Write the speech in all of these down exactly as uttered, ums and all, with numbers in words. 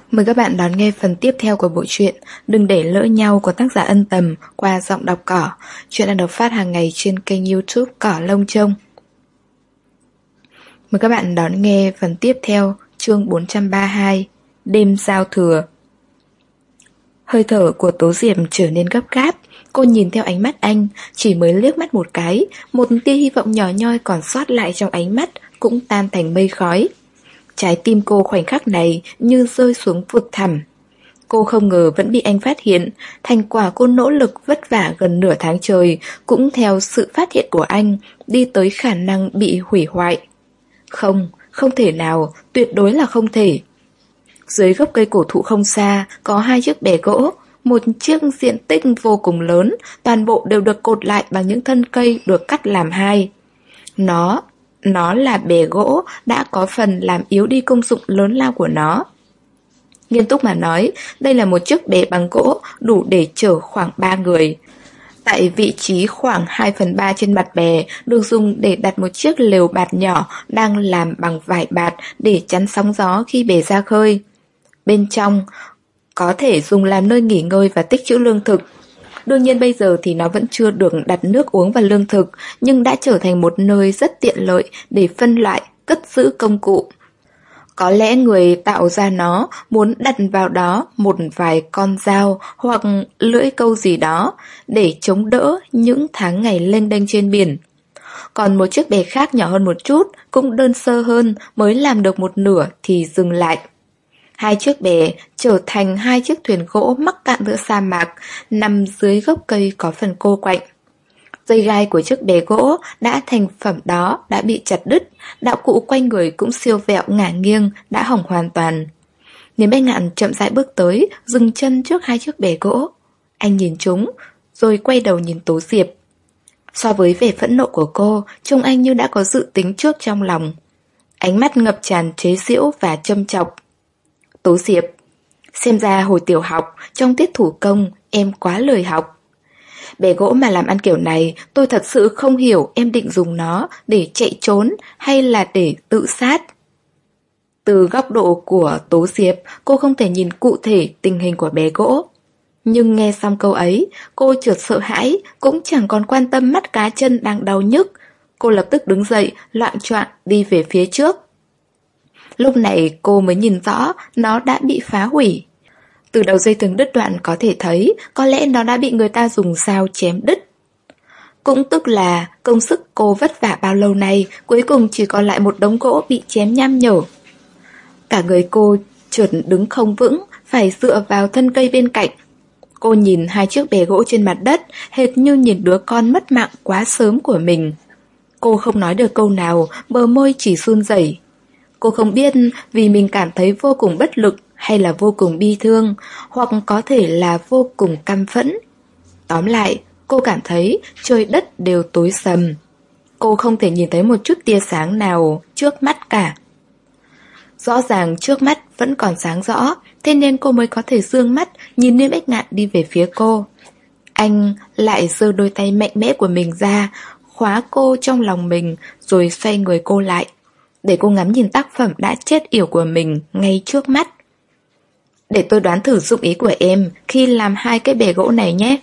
Mời các bạn đón nghe phần tiếp theo của bộ truyện Đừng để lỡ nhau của tác giả Ân Tầm qua giọng đọc Cỏ. Chuyện đang được phát hàng ngày trên kênh YouTube Cỏ Lông Trông. Mời các bạn đón nghe phần tiếp theo, chương bốn trăm ba mươi hai, Đêm giao thừa. Hơi thở của Tố Diệp trở nên gấp gáp. Cô nhìn theo ánh mắt anh, chỉ mới liếc mắt một cái, một tia hy vọng nhỏ nhoi còn sót lại trong ánh mắt cũng tan thành mây khói. Trái tim cô khoảnh khắc này như rơi xuống vực thẳm. Cô không ngờ vẫn bị anh phát hiện. Thành quả cô nỗ lực vất vả gần nửa tháng trời cũng theo sự phát hiện của anh đi tới khả năng bị hủy hoại. Không, không thể nào, tuyệt đối là không thể. Dưới gốc cây cổ thụ không xa có hai chiếc bè gỗ. Một chiếc diện tích vô cùng lớn, toàn bộ đều được cột lại bằng những thân cây được cắt làm hai. Nó, nó là bè gỗ đã có phần làm yếu đi công dụng lớn lao của nó. Nghiêm túc mà nói, đây là một chiếc bè bằng gỗ đủ để chở khoảng ba người. Tại vị trí khoảng hai phần ba trên mặt bè được dùng để đặt một chiếc lều bạt nhỏ đang làm bằng vải bạt để chắn sóng gió khi bè ra khơi. Bên trong có thể dùng làm nơi nghỉ ngơi và tích trữ lương thực. Đương nhiên bây giờ thì nó vẫn chưa được đặt nước uống và lương thực, nhưng đã trở thành một nơi rất tiện lợi để phân loại, cất giữ công cụ. Có lẽ người tạo ra nó muốn đặt vào đó một vài con dao hoặc lưỡi câu gì đó để chống đỡ những tháng ngày lênh đênh trên biển. Còn một chiếc bè khác nhỏ hơn một chút, cũng đơn sơ hơn, mới làm được một nửa thì dừng lại. Hai chiếc bè trở thành hai chiếc thuyền gỗ mắc cạn giữa sa mạc, nằm dưới gốc cây có phần cô quạnh. Dây gai của chiếc bè gỗ đã thành phẩm đó đã bị chặt đứt, đạo cụ quanh người cũng siêu vẹo ngả nghiêng, đã hỏng hoàn toàn. Niềm Bách Ngạn chậm rãi bước tới, dừng chân trước hai chiếc bè gỗ. Anh nhìn chúng, rồi quay đầu nhìn Tố Diệp. So với vẻ phẫn nộ của cô, trông anh như đã có dự tính trước trong lòng. Ánh mắt ngập tràn chế giễu và châm chọc. Tố Diệp, xem ra hồi tiểu học, trong tiết thủ công, em quá lười học. Bè gỗ mà làm ăn kiểu này, tôi thật sự không hiểu em định dùng nó để chạy trốn hay là để tự sát. Từ góc độ của Tố Diệp, cô không thể nhìn cụ thể tình hình của bè gỗ. Nhưng nghe xong câu ấy, cô chợt sợ hãi, cũng chẳng còn quan tâm mắt cá chân đang đau nhức. Cô lập tức đứng dậy, loạng choạng đi về phía trước. Lúc này cô mới nhìn rõ nó đã bị phá hủy. Từ đầu dây thừng đứt đoạn có thể thấy có lẽ nó đã bị người ta dùng dao chém đứt. Cũng tức là công sức cô vất vả bao lâu nay cuối cùng chỉ còn lại một đống gỗ bị chém nham nhở. Cả người cô chợt đứng không vững, phải dựa vào thân cây bên cạnh. Cô nhìn hai chiếc bè gỗ trên mặt đất, hệt như nhìn đứa con mất mạng quá sớm của mình. Cô không nói được câu nào, bờ môi chỉ run rẩy. Cô không biết vì mình cảm thấy vô cùng bất lực hay là vô cùng bi thương, hoặc có thể là vô cùng căm phẫn. Tóm lại, cô cảm thấy trời đất đều tối sầm. Cô không thể nhìn thấy một chút tia sáng nào trước mắt cả. Rõ ràng trước mắt vẫn còn sáng rõ, thế nên cô mới có thể dương mắt nhìn Niêm Bách Ngạn đi về phía cô. Anh lại giơ đôi tay mạnh mẽ của mình ra, khóa cô trong lòng mình rồi xoay người cô lại, để cô ngắm nhìn tác phẩm đã chết yểu của mình ngay trước mắt. Để tôi đoán thử dụng ý của em khi làm hai cái bè gỗ này nhé.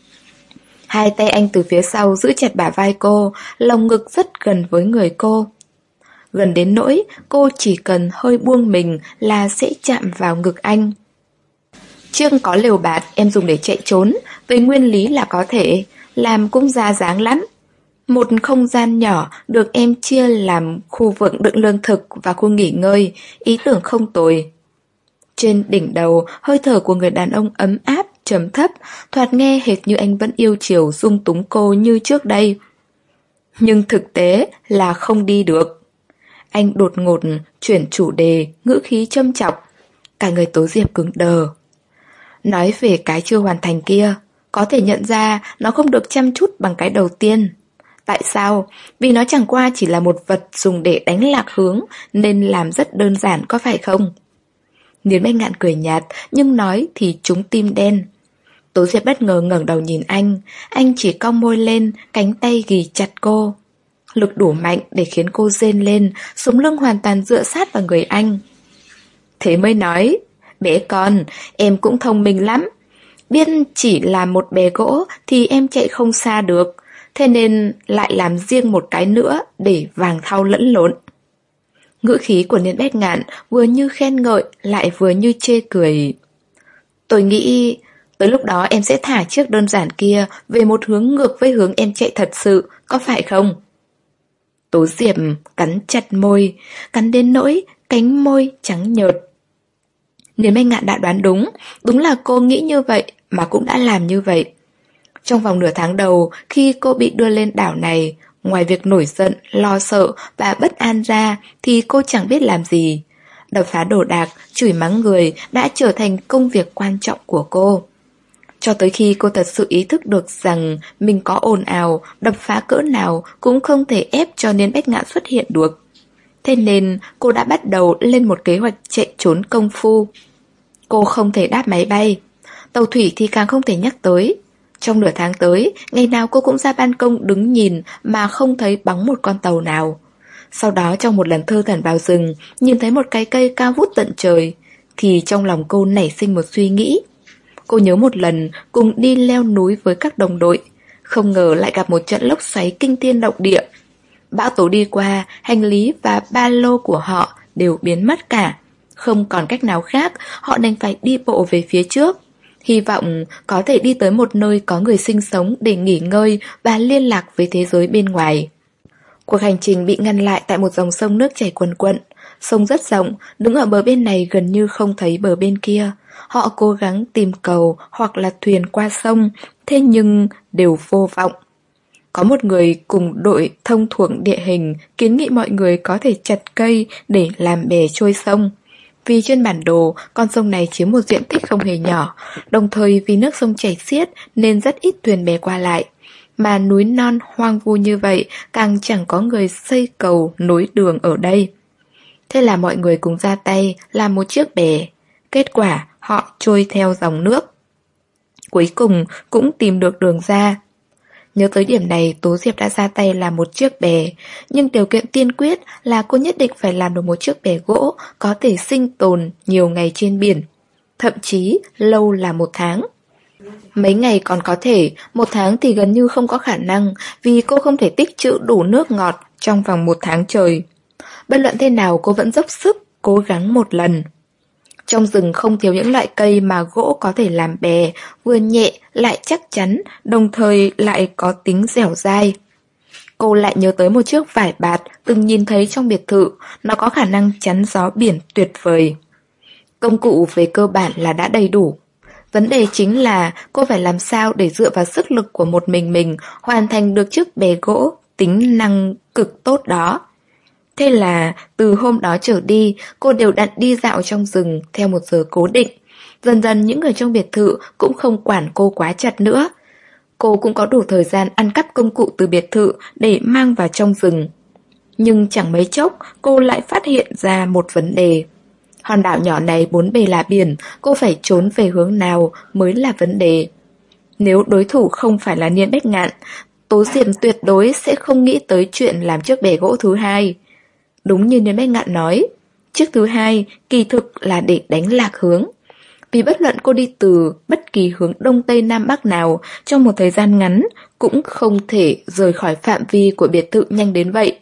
Hai tay anh từ phía sau giữ chặt bả vai cô, lồng ngực rất gần với người cô. Gần đến nỗi cô chỉ cần hơi buông mình là sẽ chạm vào ngực anh. Chiếc có lều bạt em dùng để chạy trốn, về nguyên lý là có thể, làm cũng ra dáng lắm. Một không gian nhỏ được em chia làm khu vực đựng lương thực và khu nghỉ ngơi, ý tưởng không tồi. Trên đỉnh đầu, hơi thở của người đàn ông ấm áp, trầm thấp, thoạt nghe hệt như anh vẫn yêu chiều dung túng cô như trước đây. Nhưng thực tế là không đi được. Anh đột ngột chuyển chủ đề, ngữ khí châm chọc. Cả người Tố Diệp cứng đờ. Nói về cái chưa hoàn thành kia, có thể nhận ra nó không được chăm chút bằng cái đầu tiên. Tại sao? Vì nó chẳng qua chỉ là một vật dùng để đánh lạc hướng, nên làm rất đơn giản, có phải không? Niên Bách Ngạn cười nhạt, nhưng nói thì trúng tim đen. Tố Diệp bất ngờ ngẩng đầu nhìn anh. Anh chỉ cong môi lên, cánh tay ghì chặt cô. Lực đủ mạnh để khiến cô rên lên, sống lưng hoàn toàn dựa sát vào người anh. Thế mới nói, Bé con, em cũng thông minh lắm. Biết chỉ là một bè gỗ thì em chạy không xa được, thế nên lại làm riêng một cái nữa để vàng thau lẫn lộn. Ngữ khí của Niên Bách Ngạn vừa như khen ngợi lại vừa như chê cười. Tôi nghĩ tới lúc đó em sẽ thả chiếc đơn giản kia về một hướng ngược với hướng em chạy thật sự, có phải không? Tố Diệp cắn chặt môi, cắn đến nỗi cánh môi trắng nhợt. Niên Bách Ngạn đã đoán đúng, đúng là cô nghĩ như vậy mà cũng đã làm như vậy. Trong vòng nửa tháng đầu, khi cô bị đưa lên đảo này, ngoài việc nổi giận, lo sợ và bất an ra thì cô chẳng biết làm gì. Đập phá đồ đạc, chửi mắng người đã trở thành công việc quan trọng của cô. Cho tới khi cô thật sự ý thức được rằng mình có ồn ào, đập phá cỡ nào cũng không thể ép cho Niên Bách Ngạn xuất hiện được. Thế nên cô đã bắt đầu lên một kế hoạch chạy trốn công phu. Cô không thể đáp máy bay, tàu thủy thì càng không thể nhắc tới. Trong nửa tháng tới, ngày nào cô cũng ra ban công đứng nhìn mà không thấy bóng một con tàu nào. Sau đó trong một lần thơ thẩn vào rừng, nhìn thấy một cái cây cao vút tận trời, thì trong lòng cô nảy sinh một suy nghĩ. Cô nhớ một lần cùng đi leo núi với các đồng đội, không ngờ lại gặp một trận lốc xoáy kinh thiên động địa. Bão tố đi qua, hành lý và ba lô của họ đều biến mất cả. Không còn cách nào khác, họ đành phải đi bộ về phía trước, hy vọng có thể đi tới một nơi có người sinh sống để nghỉ ngơi và liên lạc với thế giới bên ngoài. Cuộc hành trình bị ngăn lại tại một dòng sông nước chảy cuồn cuộn. Sông rất rộng, đứng ở bờ bên này gần như không thấy bờ bên kia. Họ cố gắng tìm cầu hoặc là thuyền qua sông, thế nhưng đều vô vọng. Có một người cùng đội thông thuộc địa hình kiến nghị mọi người có thể chặt cây để làm bè trôi sông. Vì trên bản đồ, con sông này chiếm một diện tích không hề nhỏ, đồng thời vì nước sông chảy xiết nên rất ít thuyền bè qua lại. Mà núi non hoang vu như vậy càng chẳng có người xây cầu nối đường ở đây. Thế là mọi người cùng ra tay làm một chiếc bè. Kết quả họ trôi theo dòng nước. Cuối cùng cũng tìm được đường ra. Nhớ tới điểm này, Tố Diệp đã ra tay làm một chiếc bè, nhưng điều kiện tiên quyết là cô nhất định phải làm được một chiếc bè gỗ có thể sinh tồn nhiều ngày trên biển, thậm chí lâu là một tháng. Mấy ngày còn có thể, một tháng thì gần như không có khả năng, vì cô không thể tích trữ đủ nước ngọt trong vòng một tháng trời. Bất luận thế nào cô vẫn dốc sức, cố gắng một lần. Trong rừng không thiếu những loại cây mà gỗ có thể làm bè, vừa nhẹ lại chắc chắn, đồng thời lại có tính dẻo dai. Cô lại nhớ tới một chiếc vải bạt từng nhìn thấy trong biệt thự, nó có khả năng chắn gió biển tuyệt vời. Công cụ về cơ bản là đã đầy đủ. Vấn đề chính là cô phải làm sao để dựa vào sức lực của một mình mình hoàn thành được chiếc bè gỗ tính năng cực tốt đó. Thế là từ hôm đó trở đi, cô đều đặn đi dạo trong rừng theo một giờ cố định. Dần dần những người trong biệt thự cũng không quản cô quá chặt nữa. Cô cũng có đủ thời gian ăn cắp công cụ từ biệt thự để mang vào trong rừng. Nhưng chẳng mấy chốc, cô lại phát hiện ra một vấn đề. Hòn đảo nhỏ này bốn bề là biển, cô phải trốn về hướng nào mới là vấn đề. Nếu đối thủ không phải là Niên Bách Ngạn, Tố Diệp tuyệt đối sẽ không nghĩ tới chuyện làm chiếc bè gỗ thứ hai. Đúng như Niên Bách Ngạn nói, chiếc thứ hai kỳ thực là để đánh lạc hướng. Vì bất luận cô đi từ bất kỳ hướng đông tây nam bắc nào, trong một thời gian ngắn cũng không thể rời khỏi phạm vi của biệt thự nhanh đến vậy.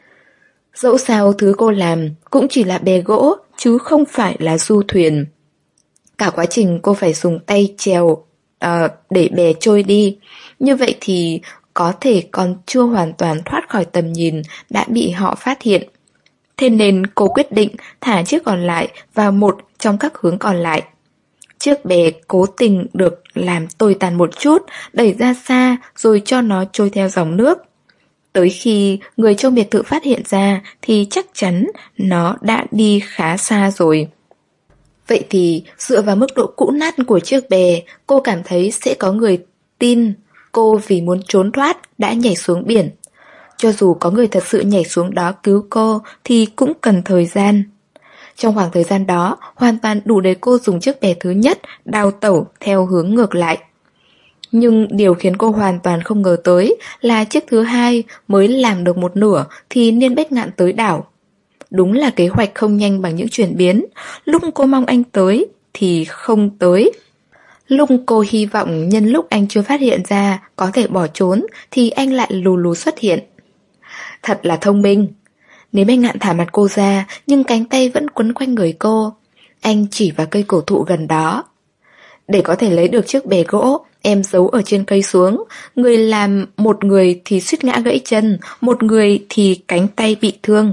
Dẫu sao thứ cô làm cũng chỉ là bè gỗ, chứ không phải là du thuyền. Cả quá trình cô phải dùng tay chèo uh, để bè trôi đi. Như vậy thì có thể còn chưa hoàn toàn thoát khỏi tầm nhìn đã bị họ phát hiện. Thế nên cô quyết định thả chiếc còn lại vào một trong các hướng còn lại. Chiếc bè cố tình được làm tồi tàn một chút, đẩy ra xa rồi cho nó trôi theo dòng nước. Tới khi người trong biệt thự phát hiện ra thì chắc chắn nó đã đi khá xa rồi. Vậy thì dựa vào mức độ cũ nát của chiếc bè, cô cảm thấy sẽ có người tin cô vì muốn trốn thoát đã nhảy xuống biển. Cho dù có người thật sự nhảy xuống đó cứu cô thì cũng cần thời gian. Trong khoảng thời gian đó, hoàn toàn đủ để cô dùng chiếc bè thứ nhất đào tẩu theo hướng ngược lại. Nhưng điều khiến cô hoàn toàn không ngờ tới là chiếc thứ hai mới làm được một nửa thì Niên Bách Ngạn tới đảo. Đúng là kế hoạch không nhanh bằng những chuyển biến. Lúc cô mong anh tới thì không tới. Lúc cô hy vọng nhân lúc anh chưa phát hiện ra có thể bỏ trốn thì anh lại lù lù xuất hiện. Thật là thông minh. Nếu Bách Ngạn thả mặt cô ra nhưng cánh tay vẫn quấn quanh người cô. Anh chỉ vào cây cổ thụ gần đó. Để có thể lấy được chiếc bè gỗ, em giấu ở trên cây xuống. Người làm một người thì suýt ngã gãy chân, một người thì cánh tay bị thương.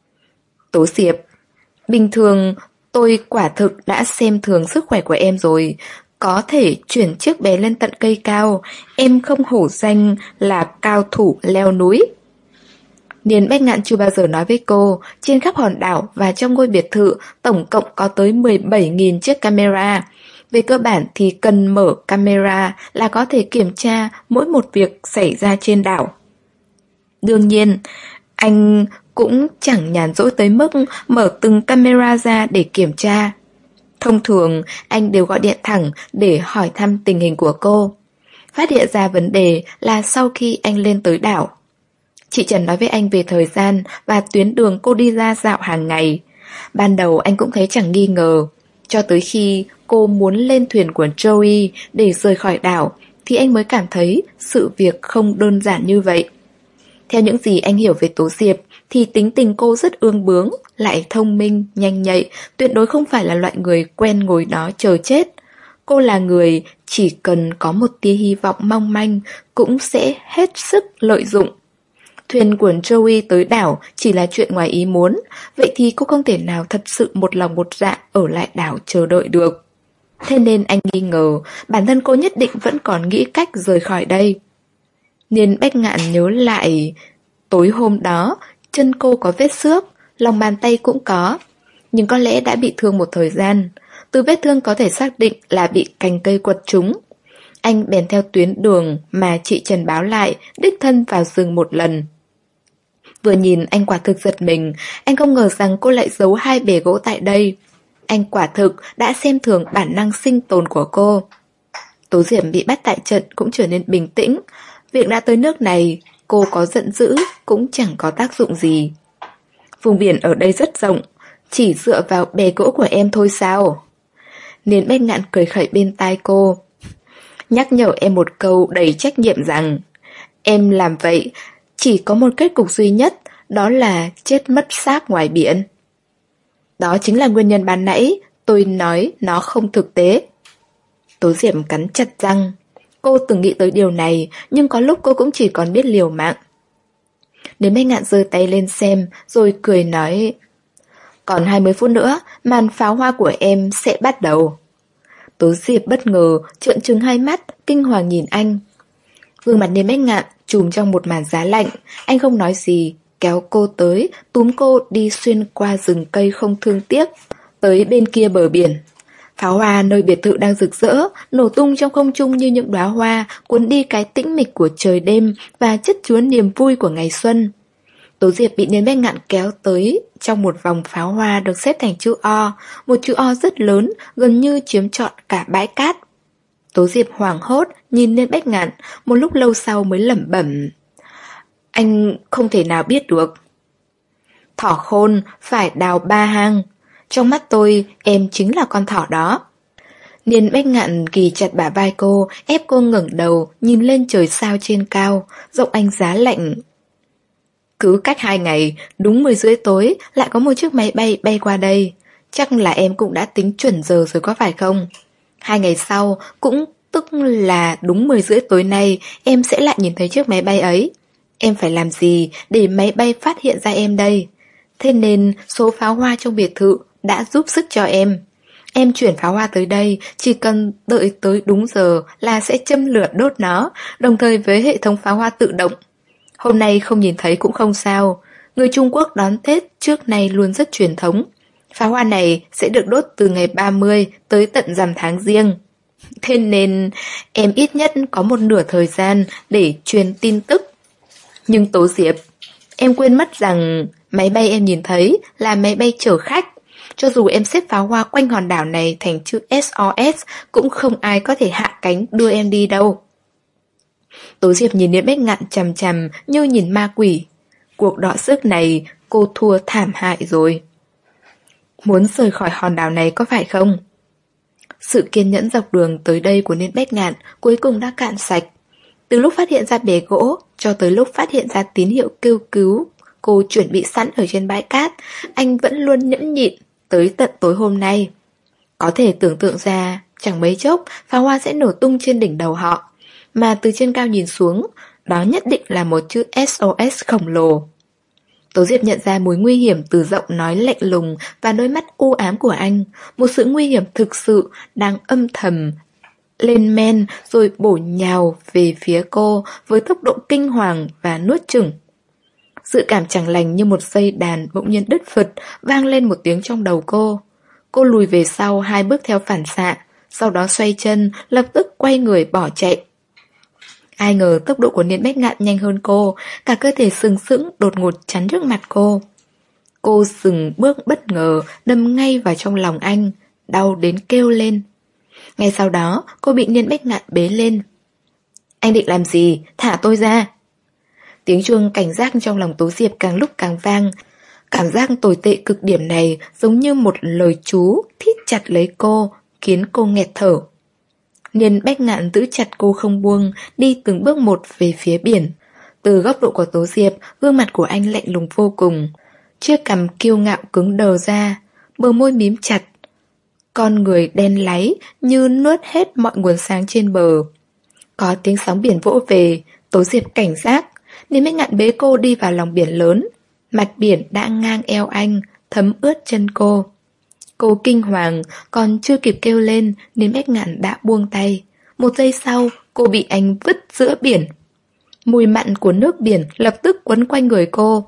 Tố Diệp, bình thường tôi quả thực đã xem thường sức khỏe của em rồi. Có thể chuyển chiếc bé lên tận cây cao. Em không hổ danh là cao thủ leo núi. Niên Bách Ngạn chưa bao giờ nói với cô, trên khắp hòn đảo và trong ngôi biệt thự tổng cộng có tới mười bảy nghìn chiếc camera. Về cơ bản thì cần mở camera là có thể kiểm tra mỗi một việc xảy ra trên đảo. Đương nhiên, anh cũng chẳng nhàn rỗi tới mức mở từng camera ra để kiểm tra. Thông thường, anh đều gọi điện thẳng để hỏi thăm tình hình của cô. Phát hiện ra vấn đề là sau khi anh lên tới đảo. Chị Trần nói với anh về thời gian và tuyến đường cô đi ra dạo hàng ngày. Ban đầu anh cũng thấy chẳng nghi ngờ. Cho tới khi cô muốn lên thuyền của Joey để rời khỏi đảo thì anh mới cảm thấy sự việc không đơn giản như vậy. Theo những gì anh hiểu về Tố Diệp thì tính tình cô rất ương bướng, lại thông minh, nhanh nhạy, tuyệt đối không phải là loại người quen ngồi đó chờ chết. Cô là người chỉ cần có một tia hy vọng mong manh cũng sẽ hết sức lợi dụng. Thuyền của Joey tới đảo chỉ là chuyện ngoài ý muốn, vậy thì cô không thể nào thật sự một lòng một dạ ở lại đảo chờ đợi được. Thế nên anh nghi ngờ bản thân cô nhất định vẫn còn nghĩ cách rời khỏi đây. Niên Bách Ngạn nhớ lại tối hôm đó, chân cô có vết xước, lòng bàn tay cũng có, nhưng có lẽ đã bị thương một thời gian. Từ vết thương có thể xác định là bị cành cây quật trúng. Anh bèn theo tuyến đường mà chị Trần báo lại, đích thân vào rừng một lần. Vừa nhìn anh quả thực giật mình, anh không ngờ rằng cô lại giấu hai bè gỗ tại đây. Anh quả thực đã xem thường bản năng sinh tồn của cô. Tố Diệp bị bắt tại trận cũng trở nên bình tĩnh. Việc đã tới nước này, cô có giận dữ cũng chẳng có tác dụng gì. Vùng biển ở đây rất rộng, chỉ dựa vào bè gỗ của em thôi sao? Niên Bách Ngạn cười khẩy bên tai cô, nhắc nhở em một câu đầy trách nhiệm rằng em làm vậy chỉ có một kết cục duy nhất, đó là chết mất xác ngoài biển. Đó chính là nguyên nhân ban nãy tôi nói nó không thực tế. Tố Diệp cắn chặt răng. Cô từng nghĩ tới điều này, nhưng có lúc cô cũng chỉ còn biết liều mạng. Đến Bách Ngạn giơ tay lên xem, rồi cười nói, còn hai mươi phút nữa, màn pháo hoa của em sẽ bắt đầu. Tố Diệp bất ngờ, trợn trừng hai mắt, kinh hoàng nhìn anh. Gương mặt Niên Bách Ngạn trùm trong một màn giá lạnh. Anh không nói gì, kéo cô tới, túm cô đi xuyên qua rừng cây không thương tiếc, tới bên kia bờ biển. Pháo hoa nơi biệt thự đang rực rỡ, nổ tung trong không trung như những đóa hoa, cuốn đi cái tĩnh mịch của trời đêm và chất chứa niềm vui của ngày xuân. Tố Diệp bị Niên Bách Ngạn kéo tới trong một vòng pháo hoa được xếp thành chữ O, một chữ O rất lớn, gần như chiếm trọn cả bãi cát. Tố Diệp hoảng hốt nhìn Niên Bách Ngạn, một lúc lâu sau mới lẩm bẩm, anh không thể nào biết được. Thỏ khôn phải đào ba hang. Trong mắt tôi, em chính là con thỏ đó. Niên Bách Ngạn ghì chặt bả vai cô, ép cô ngẩng đầu, nhìn lên trời sao trên cao, giọng anh giá lạnh. Cứ cách hai ngày, đúng mười rưỡi tối, lại có một chiếc máy bay bay qua đây. Chắc là em cũng đã tính chuẩn giờ rồi có phải không? Hai ngày sau, cũng tức là đúng mười rưỡi tối nay, em sẽ lại nhìn thấy chiếc máy bay ấy. Em phải làm gì để máy bay phát hiện ra em đây? Thế nên số pháo hoa trong biệt thự đã giúp sức cho em. Em chuyển pháo hoa tới đây, chỉ cần đợi tới đúng giờ là sẽ châm lửa đốt nó, đồng thời với hệ thống pháo hoa tự động. Hôm nay không nhìn thấy cũng không sao. Người Trung Quốc đón Tết trước nay luôn rất truyền thống. Pháo hoa này sẽ được đốt từ ngày ba mươi tới tận rằm tháng Giêng. Thế nên em ít nhất có một nửa thời gian để truyền tin tức. Nhưng Tố Diệp, em quên mất rằng máy bay em nhìn thấy là máy bay chở khách. Cho dù em xếp pháo hoa quanh hòn đảo này thành chữ ét o ét, cũng không ai có thể hạ cánh đưa em đi đâu. Tố Diệp nhìn Niên Bách Ngạn chằm chằm như nhìn ma quỷ. Cuộc đọ sức này cô thua thảm hại rồi. Muốn rời khỏi hòn đảo này có phải không? Sự kiên nhẫn dọc đường tới đây của Niên Bách Ngạn cuối cùng đã cạn sạch. Từ lúc phát hiện ra bể gỗ cho tới lúc phát hiện ra tín hiệu kêu cứu cô chuẩn bị sẵn ở trên bãi cát, anh vẫn luôn nhẫn nhịn tới tận tối hôm nay. Có thể tưởng tượng ra, chẳng mấy chốc pháo hoa sẽ nổ tung trên đỉnh đầu họ, mà từ trên cao nhìn xuống, đó nhất định là một chữ ét o ét khổng lồ. Tố Diệp nhận ra mối nguy hiểm từ giọng nói lạnh lùng và đôi mắt u ám của anh, một sự nguy hiểm thực sự đang âm thầm lên men rồi bổ nhào về phía cô với tốc độ kinh hoàng và nuốt chửng. Dự cảm chẳng lành như một dây đàn bỗng nhiên đứt phật vang lên một tiếng trong đầu cô. Cô lùi về sau hai bước theo phản xạ, sau đó xoay chân, lập tức quay người bỏ chạy. Ai ngờ tốc độ của Niên Bách Ngạn nhanh hơn cô, cả cơ thể sừng sững đột ngột chắn trước mặt cô. Cô dừng bước bất ngờ, đâm ngay vào trong lòng anh, đau đến kêu lên. Ngay sau đó, cô bị Niên Bách Ngạn bế lên. Anh định làm gì? Thả tôi ra! Tiếng chuông cảnh giác trong lòng Tố Diệp càng lúc càng vang. Cảm giác tồi tệ cực điểm này giống như một lời chú thít chặt lấy cô, khiến cô nghẹt thở. Niên Bách Ngạn giữ chặt cô không buông, đi từng bước một về phía biển. Từ góc độ của Tố Diệp, gương mặt của anh lạnh lùng vô cùng. Chiếc cằm kiêu ngạo cứng đờ ra, bờ môi mím chặt. Con người đen láy như nuốt hết mọi nguồn sáng trên bờ. Có tiếng sóng biển vỗ về, Tố Diệp cảnh giác. Niên Bách Ngạn bế cô đi vào lòng biển lớn. Mặt biển đã ngang eo anh, thấm ướt chân cô. Cô kinh hoàng, còn chưa kịp kêu lên, Niên Bách Ngạn đã buông tay. Một giây sau, cô bị anh vứt giữa biển. Mùi mặn của nước biển lập tức quấn quanh người cô.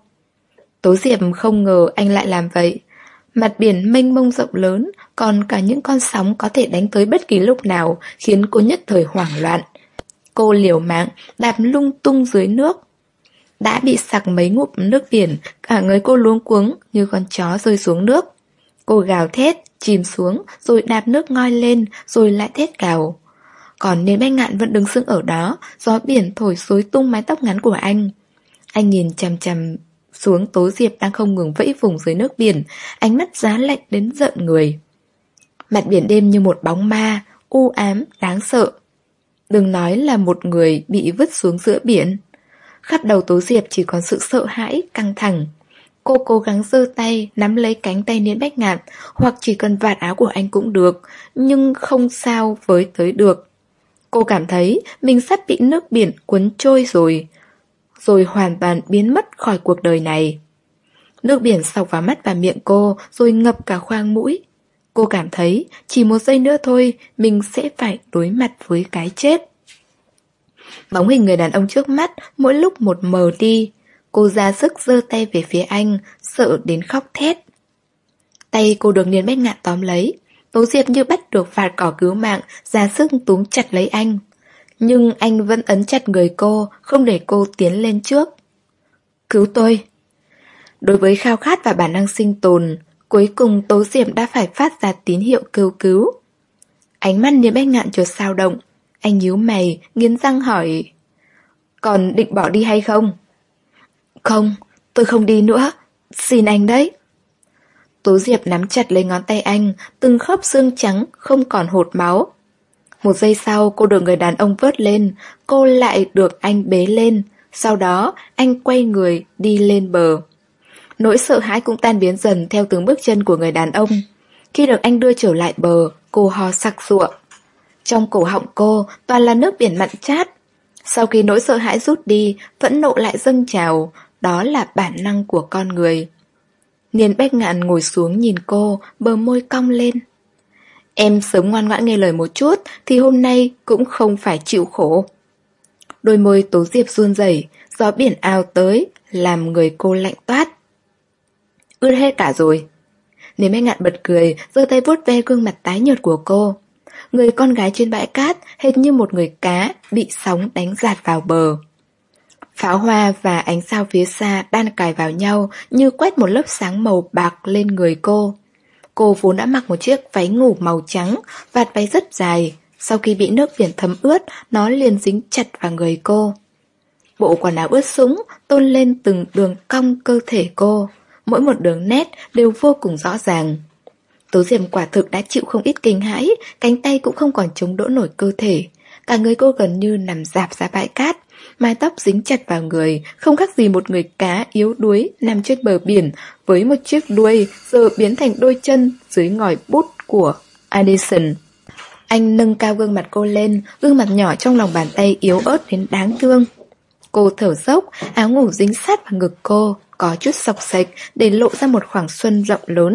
Tố Diệp không ngờ anh lại làm vậy. Mặt biển mênh mông rộng lớn, còn cả những con sóng có thể đánh tới bất kỳ lúc nào, khiến cô nhất thời hoảng loạn. Cô liều mạng, đạp lung tung dưới nước. Đã bị sặc mấy ngụm nước biển, cả người cô luống cuống như con chó rơi xuống nước. Cô gào thét, chìm xuống, rồi đạp nước ngoi lên, rồi lại thét gào. Còn Niên Bách Ngạn vẫn đứng sững ở đó, gió biển thổi xối tung mái tóc ngắn của anh. Anh nhìn chằm chằm xuống Tố Diệp đang không ngừng vẫy vùng dưới nước biển, ánh mắt giá lạnh đến giận người. Mặt biển đêm như một bóng ma, u ám, đáng sợ. Đừng nói là một người bị vứt xuống giữa biển. Khắp đầu Tố Diệp chỉ còn sự sợ hãi, căng thẳng. Cô cố gắng giơ tay, nắm lấy cánh tay Niên Bách Ngạn, hoặc chỉ cần vạt áo của anh cũng được, nhưng không sao với tới được. Cô cảm thấy mình sắp bị nước biển cuốn trôi rồi, rồi hoàn toàn biến mất khỏi cuộc đời này. Nước biển xộc vào mắt và miệng cô, rồi ngập cả khoang mũi. Cô cảm thấy chỉ một giây nữa thôi, mình sẽ phải đối mặt với cái chết. Bóng hình người đàn ông trước mắt mỗi lúc một mờ đi. Cô ra sức giơ tay về phía anh, sợ đến khóc thét. Tay cô được Niên Bách Ngạn tóm lấy. Tố Diệp như bắt được vạt cỏ cứu mạng, ra sức túm chặt lấy anh. Nhưng anh vẫn ấn chặt người cô, không để cô tiến lên trước. Cứu tôi! Đối với khao khát và bản năng sinh tồn, cuối cùng Tố Diệp đã phải phát ra tín hiệu kêu cứu. Ánh mắt Niên Bách Ngạn chợt dao động. Anh nhíu mày, nghiến răng hỏi: Còn định bỏ đi hay không? Không, tôi không đi nữa. Xin anh đấy. Tố Diệp nắm chặt lấy ngón tay anh, từng khớp xương trắng không còn hột máu. Một giây sau cô được người đàn ông vớt lên, cô lại được anh bế lên. Sau đó anh quay người đi lên bờ. Nỗi sợ hãi cũng tan biến dần theo từng bước chân của người đàn ông. Khi được anh đưa trở lại bờ, cô ho sặc sụa. Trong cổ họng cô toàn là nước biển mặn chát. Sau khi nỗi sợ hãi rút đi, phẫn nộ lại dâng trào. Đó là bản năng của con người. Niên Bách Ngạn ngồi xuống nhìn cô, bờ môi cong lên. Em sớm ngoan ngoãn nghe lời một chút thì hôm nay cũng không phải chịu khổ. Đôi môi Tố Diệp run rẩy, gió biển ào tới, làm người cô lạnh toát. Ướt hết cả rồi. Niên Bách Ngạn bật cười, giơ tay vuốt ve gương mặt tái nhợt của cô. Người con gái trên bãi cát hệt như một người cá bị sóng đánh dạt vào bờ. Pháo hoa và ánh sao phía xa đan cài vào nhau như quét một lớp sáng màu bạc lên người cô. Cô vốn đã mặc một chiếc váy ngủ màu trắng, vạt váy rất dài. Sau khi bị nước biển thấm ướt, nó liền dính chặt vào người cô. Bộ quần áo ướt sũng tôn lên từng đường cong cơ thể cô. Mỗi một đường nét đều vô cùng rõ ràng. Tố Diệm quả thực đã chịu không ít kinh hãi, cánh tay cũng không còn chống đỡ nổi cơ thể. Cả người cô gần như nằm rạp ra bãi cát, mái tóc dính chặt vào người, không khác gì một người cá yếu đuối nằm trên bờ biển với một chiếc đuôi giờ biến thành đôi chân dưới ngòi bút của Addison. Anh nâng cao gương mặt cô lên, gương mặt nhỏ trong lòng bàn tay yếu ớt đến đáng thương. Cô thở dốc, áo ngủ dính sát vào ngực cô, có chút xộc xệch để lộ ra một khoảng xuân rộng lớn.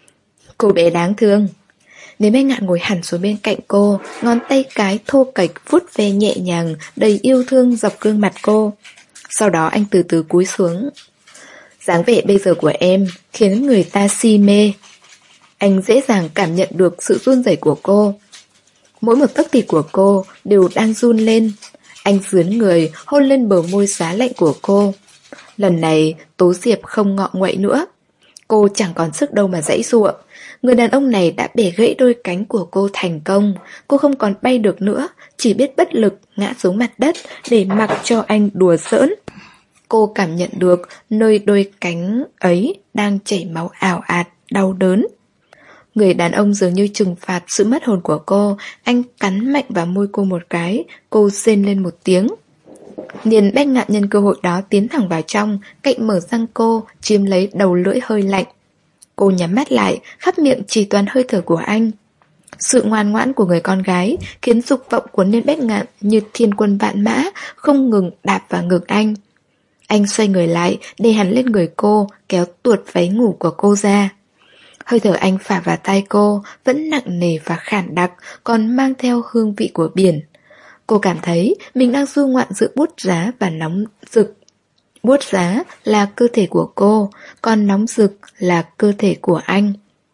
Cô bé đáng thương. Nếu Bách Ngạn ngồi hẳn xuống bên cạnh cô, ngón tay cái thô kệch vuốt ve nhẹ nhàng, đầy yêu thương dọc gương mặt cô. Sau đó anh từ từ cúi xuống. Dáng vẻ bây giờ của em khiến người ta si mê. Anh dễ dàng cảm nhận được sự run rẩy của cô. Mỗi một tấc thịt của cô đều đang run lên. Anh dướn người hôn lên bờ môi giá lạnh của cô. Lần này Tố Diệp không ngọ nguậy nữa. Cô chẳng còn sức đâu mà giãy giụa. Người đàn ông này đã bẻ gãy đôi cánh của cô thành công. Cô không còn bay được nữa, chỉ biết bất lực ngã xuống mặt đất để mặc cho anh đùa giỡn. Cô cảm nhận được nơi đôi cánh ấy đang chảy máu ào ạt, đau đớn. Người đàn ông dường như trừng phạt sự mất hồn của cô. Anh cắn mạnh vào môi cô một cái. Cô rên lên một tiếng. Niên Bách Ngạn nhân cơ hội đó tiến thẳng vào trong, cạnh mở răng cô, chiếm lấy đầu lưỡi hơi lạnh. Cô nhắm mắt lại, khắp miệng chỉ toàn hơi thở của anh. Sự ngoan ngoãn của người con gái khiến dục vọng của Niên Bách Ngạn như thiên quân vạn mã, không ngừng đạp vào ngực anh. Anh xoay người lại, đè hẳn lên người cô, kéo tuột váy ngủ của cô ra. Hơi thở anh phả vào tai cô, vẫn nặng nề và khản đặc, còn mang theo hương vị của biển. Cô cảm thấy mình đang du ngoạn giữa buốt giá và nóng rực. Buốt giá là cơ thể của cô, còn nóng rực là cơ thể của anh.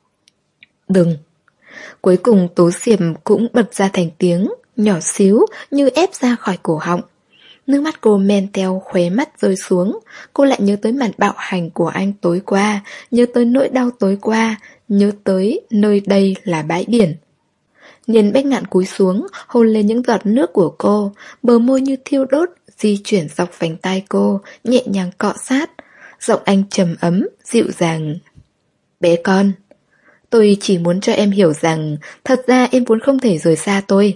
Đừng! Cuối cùng Tố Diệp cũng bật ra thành tiếng, nhỏ xíu như ép ra khỏi cổ họng. Nước mắt cô men theo khóe mắt rơi xuống. Cô lại nhớ tới màn bạo hành của anh tối qua, nhớ tới nỗi đau tối qua, nhớ tới nơi đây là bãi biển. Niên Bách Ngạn cúi xuống, hôn lên những giọt nước của cô, bờ môi như thiêu đốt, di chuyển dọc vành tai cô, nhẹ nhàng cọ sát. Giọng anh trầm ấm, dịu dàng. Bé con, tôi chỉ muốn cho em hiểu rằng thật ra em vốn không thể rời xa tôi.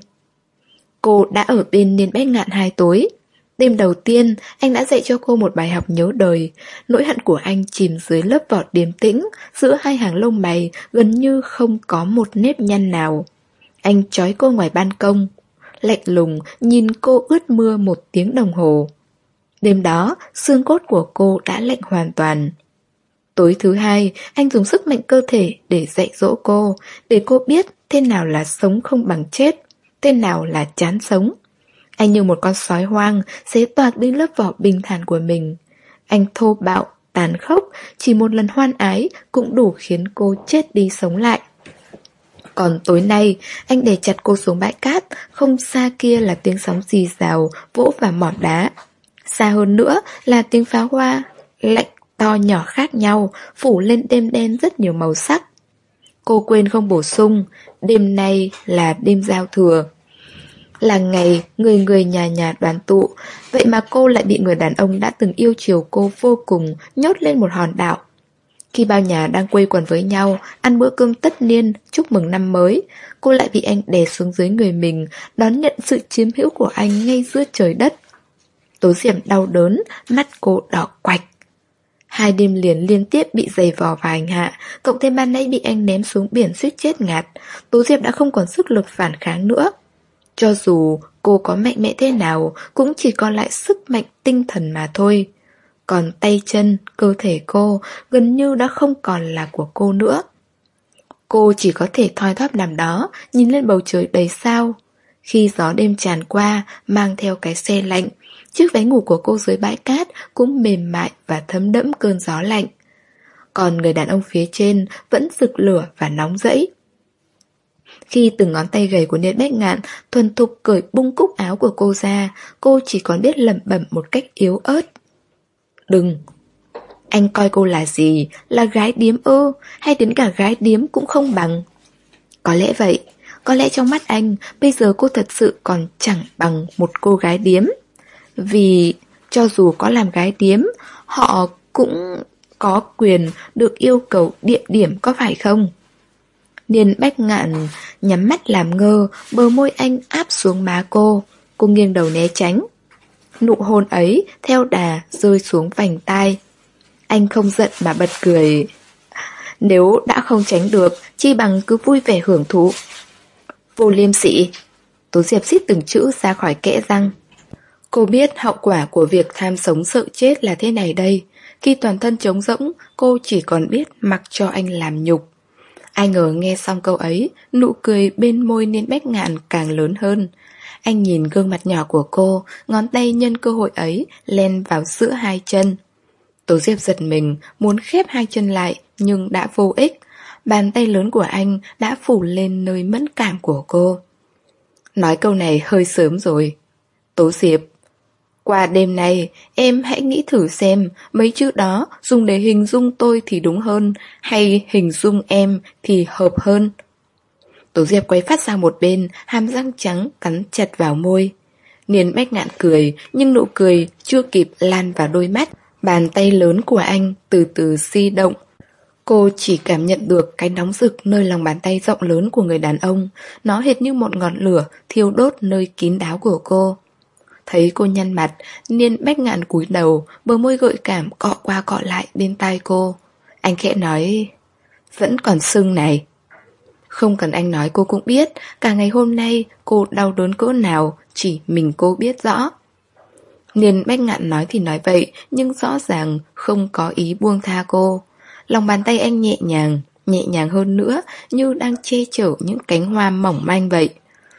Cô đã ở bên Niên Bách Ngạn hai tối. Đêm đầu tiên, anh đã dạy cho cô một bài học nhớ đời. Nỗi hận của anh chìm dưới lớp vỏ điềm tĩnh, giữa hai hàng lông mày gần như không có một nếp nhăn nào. Anh trói cô ngoài ban công, lạnh lùng nhìn cô ướt mưa một tiếng đồng hồ. Đêm đó, xương cốt của cô đã lạnh hoàn toàn. Tối thứ hai, anh dùng sức mạnh cơ thể để dạy dỗ cô, để cô biết thế nào là sống không bằng chết, thế nào là chán sống. Anh như một con sói hoang, xé toạc đi lớp vỏ bình thản của mình. Anh thô bạo, tàn khốc, chỉ một lần hoan ái cũng đủ khiến cô chết đi sống lại. Còn tối nay, anh để chặt cô xuống bãi cát, không xa kia là tiếng sóng rì rào vỗ vào mỏm đá. Xa hơn nữa là tiếng pháo hoa lạnh to nhỏ khác nhau, phủ lên đêm đen rất nhiều màu sắc. Cô quên không bổ sung, đêm nay là đêm giao thừa. Là ngày người người nhà nhà đoàn tụ, vậy mà cô lại bị người đàn ông đã từng yêu chiều cô vô cùng nhốt lên một hòn đảo. Khi bao nhà đang quây quần với nhau, ăn bữa cơm tất niên, chúc mừng năm mới, cô lại bị anh đè xuống dưới người mình, đón nhận sự chiếm hữu của anh ngay giữa trời đất. Tố Diệp đau đớn, mắt cô đỏ quạch. Hai đêm liền liên tiếp bị giày vò và hành hạ, cộng thêm ban nãy bị anh ném xuống biển suýt chết ngạt, Tố Diệp đã không còn sức lực phản kháng nữa. Cho dù cô có mạnh mẽ thế nào, cũng chỉ còn lại sức mạnh tinh thần mà thôi. Còn tay chân, cơ thể cô gần như đã không còn là của cô nữa. Cô chỉ có thể thoi thóp nằm đó, nhìn lên bầu trời đầy sao. Khi gió đêm tràn qua, mang theo cái se lạnh, chiếc váy ngủ của cô dưới bãi cát cũng mềm mại và thấm đẫm cơn gió lạnh. Còn người đàn ông phía trên vẫn rực lửa và nóng rẫy. Khi từng ngón tay gầy của Niên Bách Ngạn thuần thục cởi bung cúc áo của cô ra, cô chỉ còn biết lẩm bẩm một cách yếu ớt. Đừng! Anh coi cô là gì? Là gái điếm ư? Hay đến cả gái điếm cũng không bằng? Có lẽ vậy. Có lẽ trong mắt anh, bây giờ cô thật sự còn chẳng bằng một cô gái điếm. Vì cho dù có làm gái điếm, họ cũng có quyền được yêu cầu địa điểm, có phải không? Niên Bách Ngạn nhắm mắt làm ngơ, bờ môi anh áp xuống má cô. Cô nghiêng đầu né tránh. Nụ hôn ấy theo đà rơi xuống vành tai. Anh không giận mà bật cười. Nếu đã không tránh được, chi bằng cứ vui vẻ hưởng thụ. Vô liêm sỉ. Tố Diệp xít từng chữ ra khỏi kẽ răng. Cô biết hậu quả của việc tham sống sợ chết là thế này đây. Khi toàn thân trống rỗng, cô chỉ còn biết mặc cho anh làm nhục. Ai ngờ nghe xong câu ấy, nụ cười bên môi Niên Bách Ngạn càng lớn hơn. Anh nhìn gương mặt nhỏ của cô, ngón tay nhân cơ hội ấy len vào giữa hai chân. Tố Diệp giật mình, muốn khép hai chân lại, nhưng đã vô ích. Bàn tay lớn của anh đã phủ lên nơi mẫn cảm của cô. Nói câu này hơi sớm rồi. Tố Diệp, qua đêm nay, em hãy nghĩ thử xem mấy chữ đó dùng để hình dung tôi thì đúng hơn, hay hình dung em thì hợp hơn. Tố Diệp quay phát sang một bên, hàm răng trắng cắn chặt vào môi. Niên Bách Ngạn cười, nhưng nụ cười chưa kịp lan vào đôi mắt. Bàn tay lớn của anh từ từ di động. Cô chỉ cảm nhận được cái nóng rực nơi lòng bàn tay rộng lớn của người đàn ông. Nó hệt như một ngọn lửa thiêu đốt nơi kín đáo của cô. Thấy cô nhăn mặt, Niên Bách Ngạn cúi đầu, bờ môi gợi cảm cọ qua cọ lại bên tai cô. Anh khẽ nói, vẫn còn sưng này. Không cần anh nói cô cũng biết, cả ngày hôm nay cô đau đớn cỡ nào, chỉ mình cô biết rõ. Niên Bách Ngạn nói thì nói vậy, nhưng rõ ràng không có ý buông tha cô. Lòng bàn tay anh nhẹ nhàng, nhẹ nhàng hơn nữa, như đang che chở những cánh hoa mỏng manh vậy.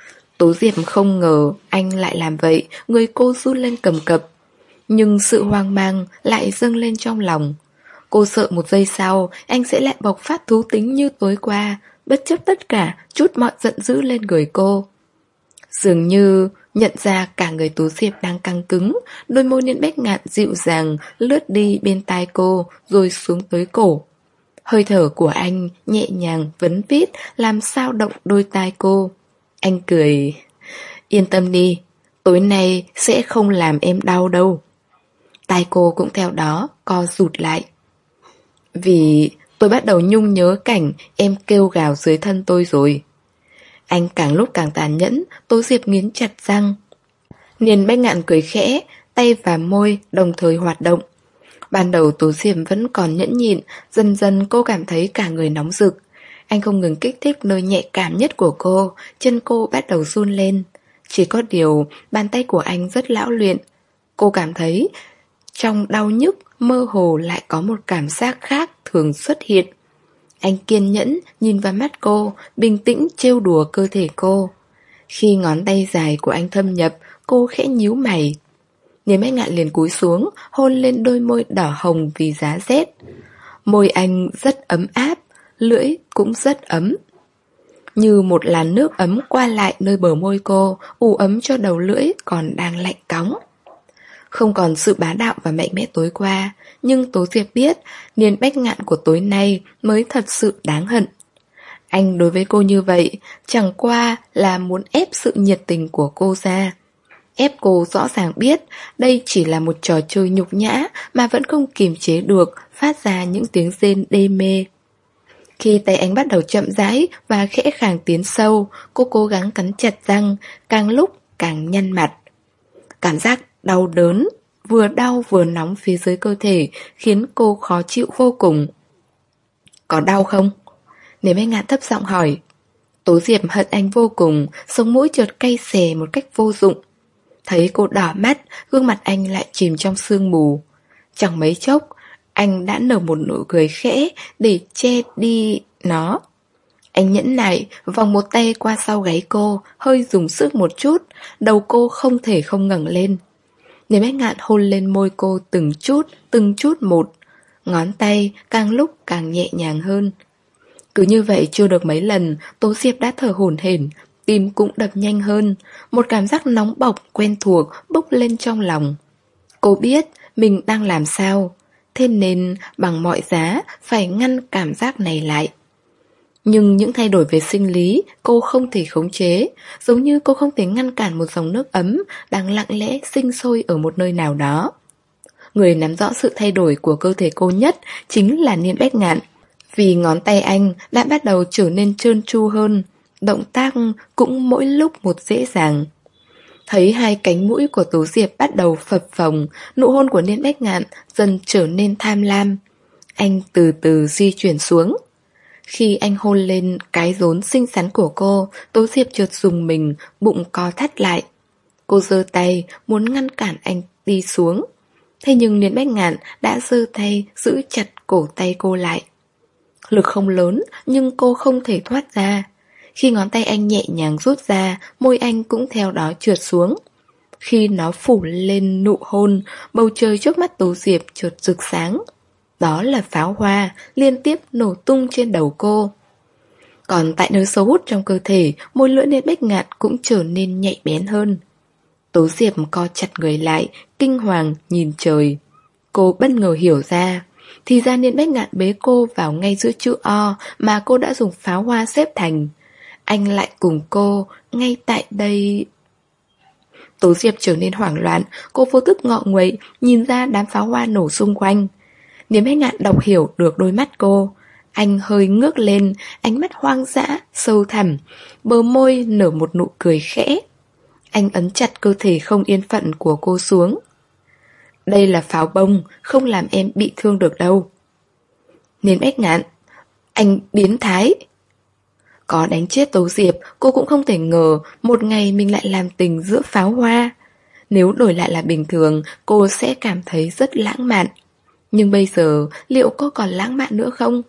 Tố Diệp không ngờ anh lại làm vậy, người cô run lên cầm cập. Nhưng sự hoang mang lại dâng lên trong lòng. Cô sợ một giây sau, anh sẽ lại bộc phát thú tính như tối qua, bất chấp tất cả, trút mọi giận dữ lên người cô. Dường như nhận ra cả người Tố Diệp đang căng cứng, đôi môi Niên Bách Ngạn dịu dàng lướt đi bên tai cô rồi xuống tới cổ. Hơi thở của anh nhẹ nhàng vấn vít làm sao động đôi tai cô. Anh cười, yên tâm đi, tối nay sẽ không làm em đau đâu. Tai cô cũng theo đó co rụt lại. Vì tôi bắt đầu nhung nhớ cảnh em kêu gào dưới thân tôi rồi. Anh càng lúc càng tàn nhẫn, Tố Diệp nghiến chặt răng. Niên Bách Ngạn cười khẽ, tay và môi đồng thời hoạt động. Ban đầu Tố Diệp vẫn còn nhẫn nhịn, dần dần cô cảm thấy cả người nóng rực. Anh không ngừng kích thích nơi nhạy cảm nhất của cô, chân cô bắt đầu run lên. Chỉ có điều, bàn tay của anh rất lão luyện. Cô cảm thấy trong đau nhức, mơ hồ lại có một cảm giác khác thường xuất hiện. Anh kiên nhẫn nhìn vào mắt cô, bình tĩnh trêu đùa cơ thể cô. Khi ngón tay dài của anh thâm nhập, cô khẽ nhíu mày. Niên Bách Ngạn liền cúi xuống, hôn lên đôi môi đỏ hồng vì giá rét. Môi anh rất ấm áp, lưỡi cũng rất ấm. Như một làn nước ấm qua lại nơi bờ môi cô, ủ ấm cho đầu lưỡi còn đang lạnh cóng. Không còn sự bá đạo và mạnh mẽ tối qua, nhưng Tố Diệp biết Niên Bách Ngạn của tối nay mới thật sự đáng hận. Anh đối với cô như vậy chẳng qua là muốn ép sự nhiệt tình của cô ra. Ép cô rõ ràng biết đây chỉ là một trò chơi nhục nhã mà vẫn không kiềm chế được, phát ra những tiếng rên đê mê. Khi tay anh bắt đầu chậm rãi và khẽ khàng tiến sâu, cô cố gắng cắn chặt răng, càng lúc càng nhăn mặt. Cảm giác đau đớn, vừa đau vừa nóng phía dưới cơ thể khiến cô khó chịu vô cùng. Có đau không? Nếu Bách Ngạn thấp giọng hỏi. Tố Diệp hận anh vô cùng, sống mũi chợt cay xè một cách vô dụng. Thấy cô đỏ mắt, gương mặt anh lại chìm trong sương mù. Chẳng mấy chốc, anh đã nở một nụ cười khẽ để che đi nó. Anh nhẫn nại, vòng một tay qua sau gáy cô, hơi dùng sức một chút, đầu cô không thể không ngẩng lên. Nếu Bách Ngạn hôn lên môi cô từng chút, từng chút một. Ngón tay càng lúc càng nhẹ nhàng hơn. Cứ như vậy chưa được mấy lần, Tố Diệp đã thở hổn hển, tim cũng đập nhanh hơn. Một cảm giác nóng bỏng quen thuộc bốc lên trong lòng. Cô biết mình đang làm sao, thế nên bằng mọi giá phải ngăn cảm giác này lại. Nhưng những thay đổi về sinh lý cô không thể khống chế, giống như cô không thể ngăn cản một dòng nước ấm đang lặng lẽ sinh sôi ở một nơi nào đó. Người nắm rõ sự thay đổi của cơ thể cô nhất chính là Niên Bách Ngạn. Vì ngón tay anh đã bắt đầu trở nên trơn tru hơn, động tác cũng mỗi lúc một dễ dàng. Thấy hai cánh mũi của Tố Diệp bắt đầu phập phồng, nụ hôn của Niên Bách Ngạn dần trở nên tham lam. Anh từ từ di chuyển xuống. Khi anh hôn lên cái rốn xinh xắn của cô, Tố Diệp chợt rùng mình, bụng co thắt lại. Cô giơ tay muốn ngăn cản anh đi xuống. Thế nhưng Niên Bách Ngạn đã giơ tay giữ chặt cổ tay cô lại. Lực không lớn nhưng cô không thể thoát ra. Khi ngón tay anh nhẹ nhàng rút ra, môi anh cũng theo đó trượt xuống. Khi nó phủ lên nụ hôn, bầu trời trước mắt Tố Diệp chợt rực sáng. Đó là pháo hoa liên tiếp nổ tung trên đầu cô. Còn tại nơi sâu hút trong cơ thể, môi lưỡi Niên Bách Ngạn cũng trở nên nhạy bén hơn. Tố Diệp co chặt người lại, kinh hoàng nhìn trời. Cô bất ngờ hiểu ra, thì ra Niên Bách Ngạn bế cô vào ngay giữa chữ O mà cô đã dùng pháo hoa xếp thành. Anh lại cùng cô ngay tại đây. Tố Diệp trở nên hoảng loạn, cô vô thức ngọ nguậy nhìn ra đám pháo hoa nổ xung quanh. Niên Bách Ngạn đọc hiểu được đôi mắt cô. Anh hơi ngước lên, ánh mắt hoang dã, sâu thẳm, bờ môi nở một nụ cười khẽ. Anh ấn chặt cơ thể không yên phận của cô xuống. Đây là pháo bông, không làm em bị thương được đâu. Niên Bách Ngạn, anh biến thái. Có đánh chết Tố Diệp, cô cũng không thể ngờ một ngày mình lại làm tình giữa pháo hoa. Nếu đổi lại là bình thường, cô sẽ cảm thấy rất lãng mạn. Nhưng bây giờ, liệu cô còn lãng mạn nữa không?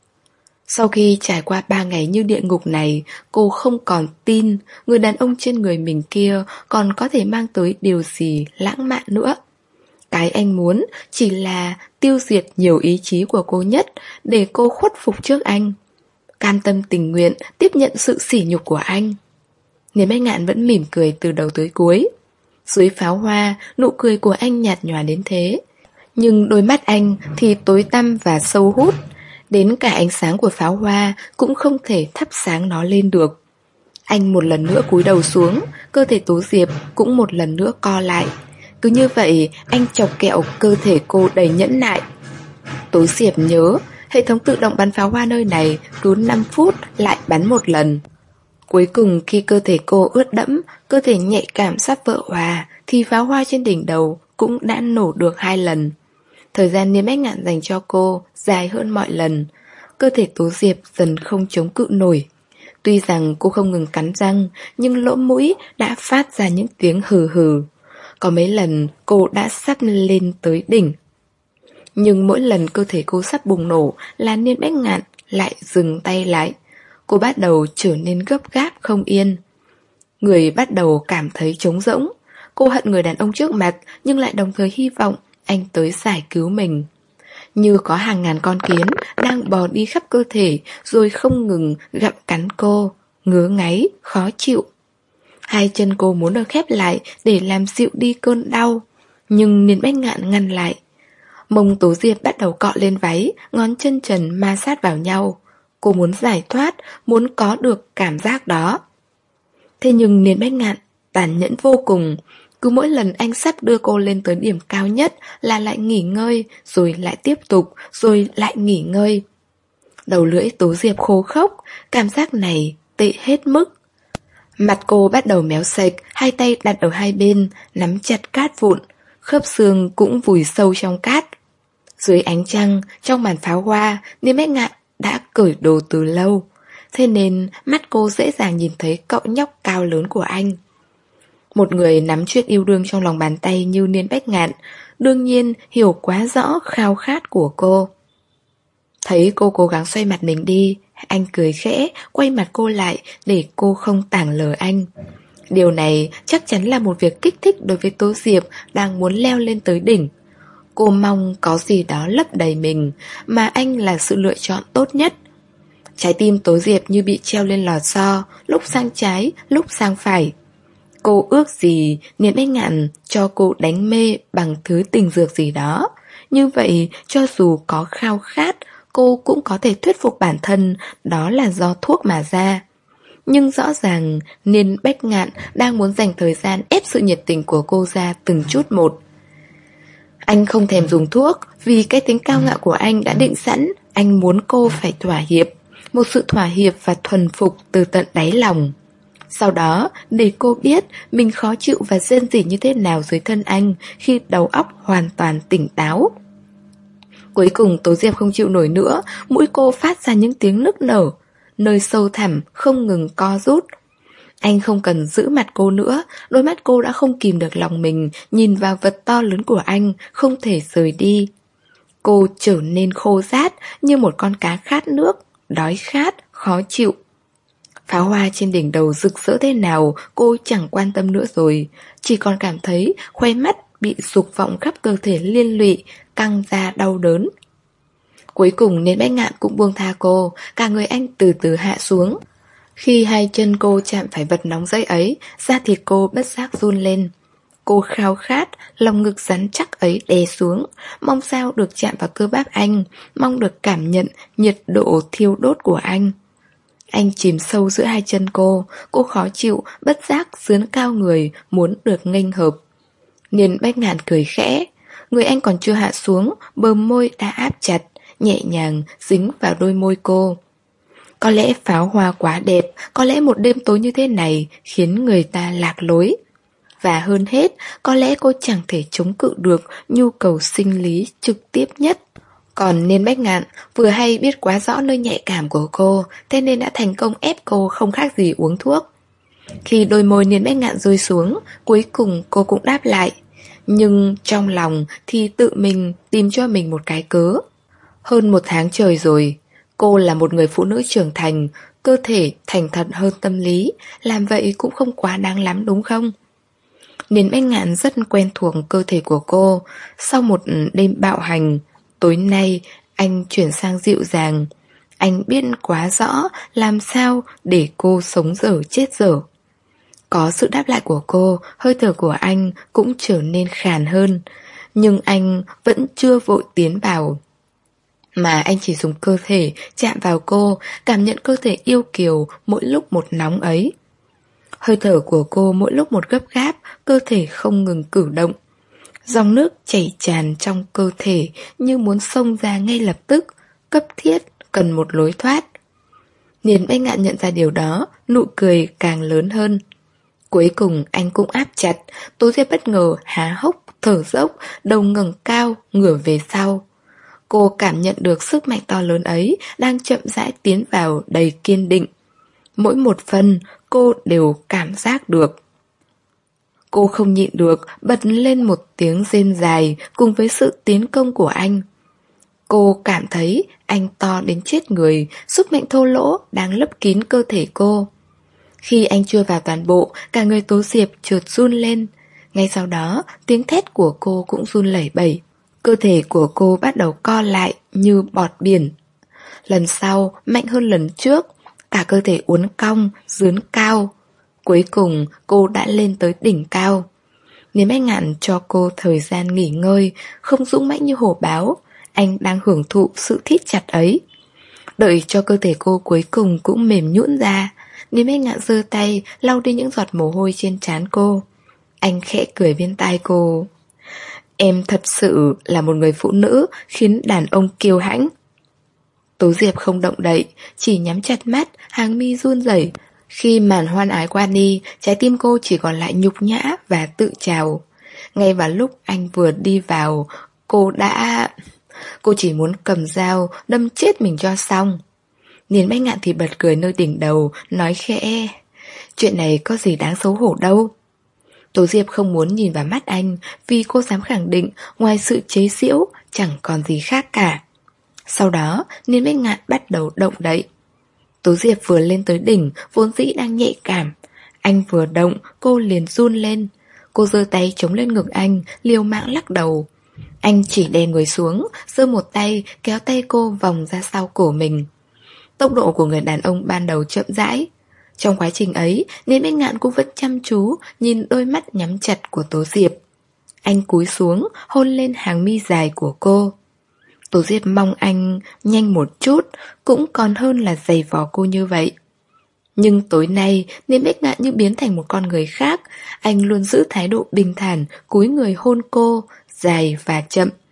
Sau khi trải qua ba ngày như địa ngục này, cô không còn tin người đàn ông trên người mình kia còn có thể mang tới điều gì lãng mạn nữa. Cái anh muốn chỉ là tiêu diệt nhiều ý chí của cô nhất để cô khuất phục trước anh. Cam tâm tình nguyện tiếp nhận sự sỉ nhục của anh. Niên Bách Ngạn vẫn mỉm cười từ đầu tới cuối. Dưới pháo hoa, nụ cười của anh nhạt nhòa đến thế. Nhưng đôi mắt anh thì tối tăm và sâu hút. Đến cả ánh sáng của pháo hoa cũng không thể thắp sáng nó lên được. Anh một lần nữa cúi đầu xuống, cơ thể Tố Diệp cũng một lần nữa co lại. Cứ như vậy, anh chọc kẹo cơ thể cô đầy nhẫn nại. Tố Diệp nhớ, hệ thống tự động bắn pháo hoa nơi này cứ năm phút lại bắn một lần. Cuối cùng khi cơ thể cô ướt đẫm, cơ thể nhạy cảm sắp vỡ hòa, thì pháo hoa trên đỉnh đầu cũng đã nổ được hai lần. Thời gian Niên Bách Ngạn dành cho cô dài hơn mọi lần. Cơ thể Tố Diệp dần không chống cự nổi. Tuy rằng cô không ngừng cắn răng, nhưng lỗ mũi đã phát ra những tiếng hừ hừ. Có mấy lần cô đã sắp lên tới đỉnh. Nhưng mỗi lần cơ thể cô sắp bùng nổ là Niên Bách Ngạn lại dừng tay lại. Cô bắt đầu trở nên gấp gáp không yên. Người bắt đầu cảm thấy trống rỗng. Cô hận người đàn ông trước mặt, nhưng lại đồng thời hy vọng anh tới giải cứu mình. Như có hàng ngàn con kiến đang bò đi khắp cơ thể, rồi không ngừng gặm cắn cô, ngứa ngáy, khó chịu. Hai chân cô muốn được khép lại để làm dịu đi cơn đau, nhưng Niên Bách Ngạn ngăn lại. Mông Tố Diệp bắt đầu cọ lên váy, ngón chân trần ma sát vào nhau. Cô muốn giải thoát, muốn có được cảm giác đó. Thế nhưng Niên Bách Ngạn tàn nhẫn vô cùng. Cứ mỗi lần anh sắp đưa cô lên tới điểm cao nhất là lại nghỉ ngơi, rồi lại tiếp tục, rồi lại nghỉ ngơi. Đầu lưỡi Tố Diệp khô khốc, cảm giác này tệ hết mức. Mặt cô bắt đầu méo sệch, hai tay đặt ở hai bên, nắm chặt cát vụn, khớp xương cũng vùi sâu trong cát. Dưới ánh trăng, trong màn pháo hoa, Niên Bách Ngạn đã cởi đồ từ lâu. Thế nên mắt cô dễ dàng nhìn thấy cậu nhóc cao lớn của anh. Một người nắm chuyện yêu đương trong lòng bàn tay như Niên Bách Ngạn, đương nhiên hiểu quá rõ khao khát của cô. Thấy cô cố gắng xoay mặt mình đi, anh cười khẽ, quay mặt cô lại để cô không tảng lờ anh. Điều này chắc chắn là một việc kích thích đối với Tố Diệp đang muốn leo lên tới đỉnh. Cô mong có gì đó lấp đầy mình, mà anh là sự lựa chọn tốt nhất. Trái tim Tố Diệp như bị treo lên lò xo, lúc sang trái, lúc sang phải. Cô ước gì Niên Bách Ngạn cho cô đánh mê bằng thứ tình dược gì đó. Như vậy, cho dù có khao khát, cô cũng có thể thuyết phục bản thân đó là do thuốc mà ra. Nhưng rõ ràng Niên Bách Ngạn đang muốn dành thời gian ép sự nhiệt tình của cô ra từng chút một. Anh không thèm dùng thuốc vì cái tính cao ngạo của anh đã định sẵn Anh muốn cô phải thỏa hiệp, một sự thỏa hiệp và thuần phục từ tận đáy lòng. Sau đó, để cô biết mình khó chịu và rên rỉ như thế nào dưới thân anh khi đầu óc hoàn toàn tỉnh táo. Cuối cùng Tố Diệp không chịu nổi nữa, mũi cô phát ra những tiếng nức nở, nơi sâu thẳm không ngừng co rút. Anh không cần giữ mặt cô nữa, đôi mắt cô đã không kìm được lòng mình, nhìn vào vật to lớn của anh, không thể rời đi. Cô trở nên khô rát như một con cá khát nước, đói khát, khó chịu. Pháo hoa trên đỉnh đầu rực rỡ thế nào cô chẳng quan tâm nữa rồi, chỉ còn cảm thấy khoe mắt bị dục vọng khắp cơ thể liên lụy, căng ra đau đớn. Cuối cùng Nên Bách Ngạn cũng buông tha cô, cả người anh từ từ hạ xuống. Khi hai chân cô chạm phải vật nóng rẫy ấy, da thịt cô bất giác run lên. Cô khao khát, lòng ngực rắn chắc ấy đè xuống, mong sao được chạm vào cơ bắp anh, mong được cảm nhận nhiệt độ thiêu đốt của anh. Anh chìm sâu giữa hai chân cô, cô khó chịu, bất giác dướn cao người, muốn được nghênh hợp. Nên Bách Ngạn cười khẽ, người anh còn chưa hạ xuống, bờ môi đã áp chặt, nhẹ nhàng dính vào đôi môi cô. Có lẽ pháo hoa quá đẹp, có lẽ một đêm tối như thế này khiến người ta lạc lối. Và hơn hết, có lẽ cô chẳng thể chống cự được nhu cầu sinh lý trực tiếp nhất. Còn Nên Bách Ngạn vừa hay biết quá rõ nơi nhạy cảm của cô, thế nên đã thành công ép cô không khác gì uống thuốc. Khi đôi môi Nên Bách Ngạn rơi xuống, cuối cùng cô cũng đáp lại. Nhưng trong lòng thì tự mình tìm cho mình một cái cớ. Hơn một tháng trời rồi, cô là một người phụ nữ trưởng thành, cơ thể thành thật hơn tâm lý, làm vậy cũng không quá đáng lắm đúng không? Nên Bách Ngạn rất quen thuộc cơ thể của cô. Sau một đêm bạo hành, tối nay anh chuyển sang dịu dàng. Anh biết quá rõ làm sao để cô sống dở chết dở. Có sự đáp lại của cô, hơi thở của anh cũng trở nên khàn hơn. Nhưng anh vẫn chưa vội tiến vào, mà anh chỉ dùng cơ thể chạm vào cô, cảm nhận cơ thể yêu kiều mỗi lúc một nóng ấy. Hơi thở của cô mỗi lúc một gấp gáp, cơ thể không ngừng cử động. Dòng nước chảy tràn trong cơ thể như muốn xông ra ngay lập tức, cấp thiết, cần một lối thoát. Nên Bách Ngạn nhận ra điều đó, nụ cười càng lớn hơn. Cuối cùng anh cũng áp chặt, Tố Diệp bất ngờ há hốc, thở dốc, đầu ngẩng cao, ngửa về sau. Cô cảm nhận được sức mạnh to lớn ấy đang chậm rãi tiến vào đầy kiên định. Mỗi một phần cô đều cảm giác được. Cô không nhịn được, bật lên một tiếng rên dài cùng với sự tiến công của anh. Cô cảm thấy anh to đến chết người, sức mạnh thô lỗ đang lấp kín cơ thể cô. Khi anh chưa vào toàn bộ, cả người Tố Diệp chợt run lên. Ngay sau đó, tiếng thét của cô cũng run lẩy bẩy. Cơ thể của cô bắt đầu co lại như bọt biển. Lần sau, mạnh hơn lần trước, cả cơ thể uốn cong, dướn cao. Cuối cùng, cô đã lên tới đỉnh cao. Nên Bách Ngạn cho cô thời gian nghỉ ngơi, không dũng mãnh như hổ báo. Anh đang hưởng thụ sự thít chặt ấy. Đợi cho cơ thể cô cuối cùng cũng mềm nhũn ra, Nên Bách Ngạn giơ tay lau đi những giọt mồ hôi trên trán cô. Anh khẽ cười bên tai cô. Em thật sự là một người phụ nữ khiến đàn ông kiêu hãnh. Tố Diệp không động đậy, chỉ nhắm chặt mắt, hàng mi run rẩy. Khi màn hoan ái qua đi, trái tim cô chỉ còn lại nhục nhã và tự trào. Ngay vào lúc anh vừa đi vào, cô đã... Cô chỉ muốn cầm dao, đâm chết mình cho xong. Nên Bách Ngạn thì bật cười nơi đỉnh đầu, nói khẽ. Chuyện này có gì đáng xấu hổ đâu. Tố Diệp không muốn nhìn vào mắt anh, vì cô dám khẳng định ngoài sự chế giễu chẳng còn gì khác cả. Sau đó, Nên Bách Ngạn bắt đầu động đậy. Tố Diệp vừa lên tới đỉnh, vốn dĩ đang nhạy cảm. Anh vừa động, cô liền run lên. Cô giơ tay chống lên ngực anh, liều mạng lắc đầu. Anh chỉ đè người xuống, giơ một tay kéo tay cô vòng ra sau cổ mình. Tốc độ của người đàn ông ban đầu chậm rãi. Trong quá trình ấy, Nên Bách Ngạn cũng vẫn chăm chú nhìn đôi mắt nhắm chặt của Tố Diệp. Anh cúi xuống, hôn lên hàng mi dài của cô. Tố Diệp mong anh nhanh một chút, cũng còn hơn là giày vò cô như vậy. Nhưng tối nay, Nên Bách Ngạn như biến thành một con người khác. Anh luôn giữ thái độ bình thản, cúi người hôn cô, dài và chậm.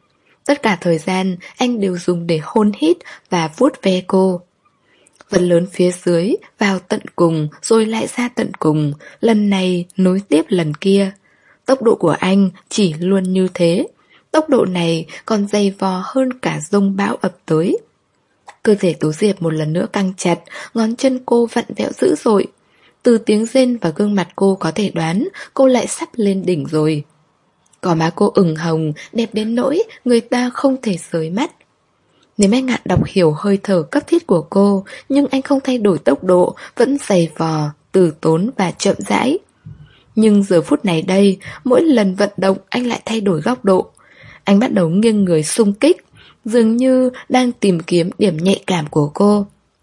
Tất cả thời gian anh đều dùng để hôn hít và vuốt ve cô. Phần lớn phía dưới vào tận cùng rồi lại ra tận cùng, lần này nối tiếp lần kia. Tốc độ của anh chỉ luôn như thế. Tốc độ này còn dày vò hơn cả dông bão ập tới. Cơ thể Tố Diệp một lần nữa căng chặt, ngón chân cô vặn vẹo dữ dội. Từ tiếng rên và gương mặt cô có thể đoán cô lại sắp lên đỉnh rồi. Cỏ má cô ửng hồng, đẹp đến nỗi người ta không thể rời mắt. Nếu anh Ngạn đọc hiểu hơi thở cấp thiết của cô, nhưng anh không thay đổi tốc độ, vẫn dày vò, từ tốn và chậm rãi. Nhưng giờ phút này đây, mỗi lần vận động anh lại thay đổi góc độ. Anh bắt đầu nghiêng người xung kích, dường như đang tìm kiếm điểm nhạy cảm của cô.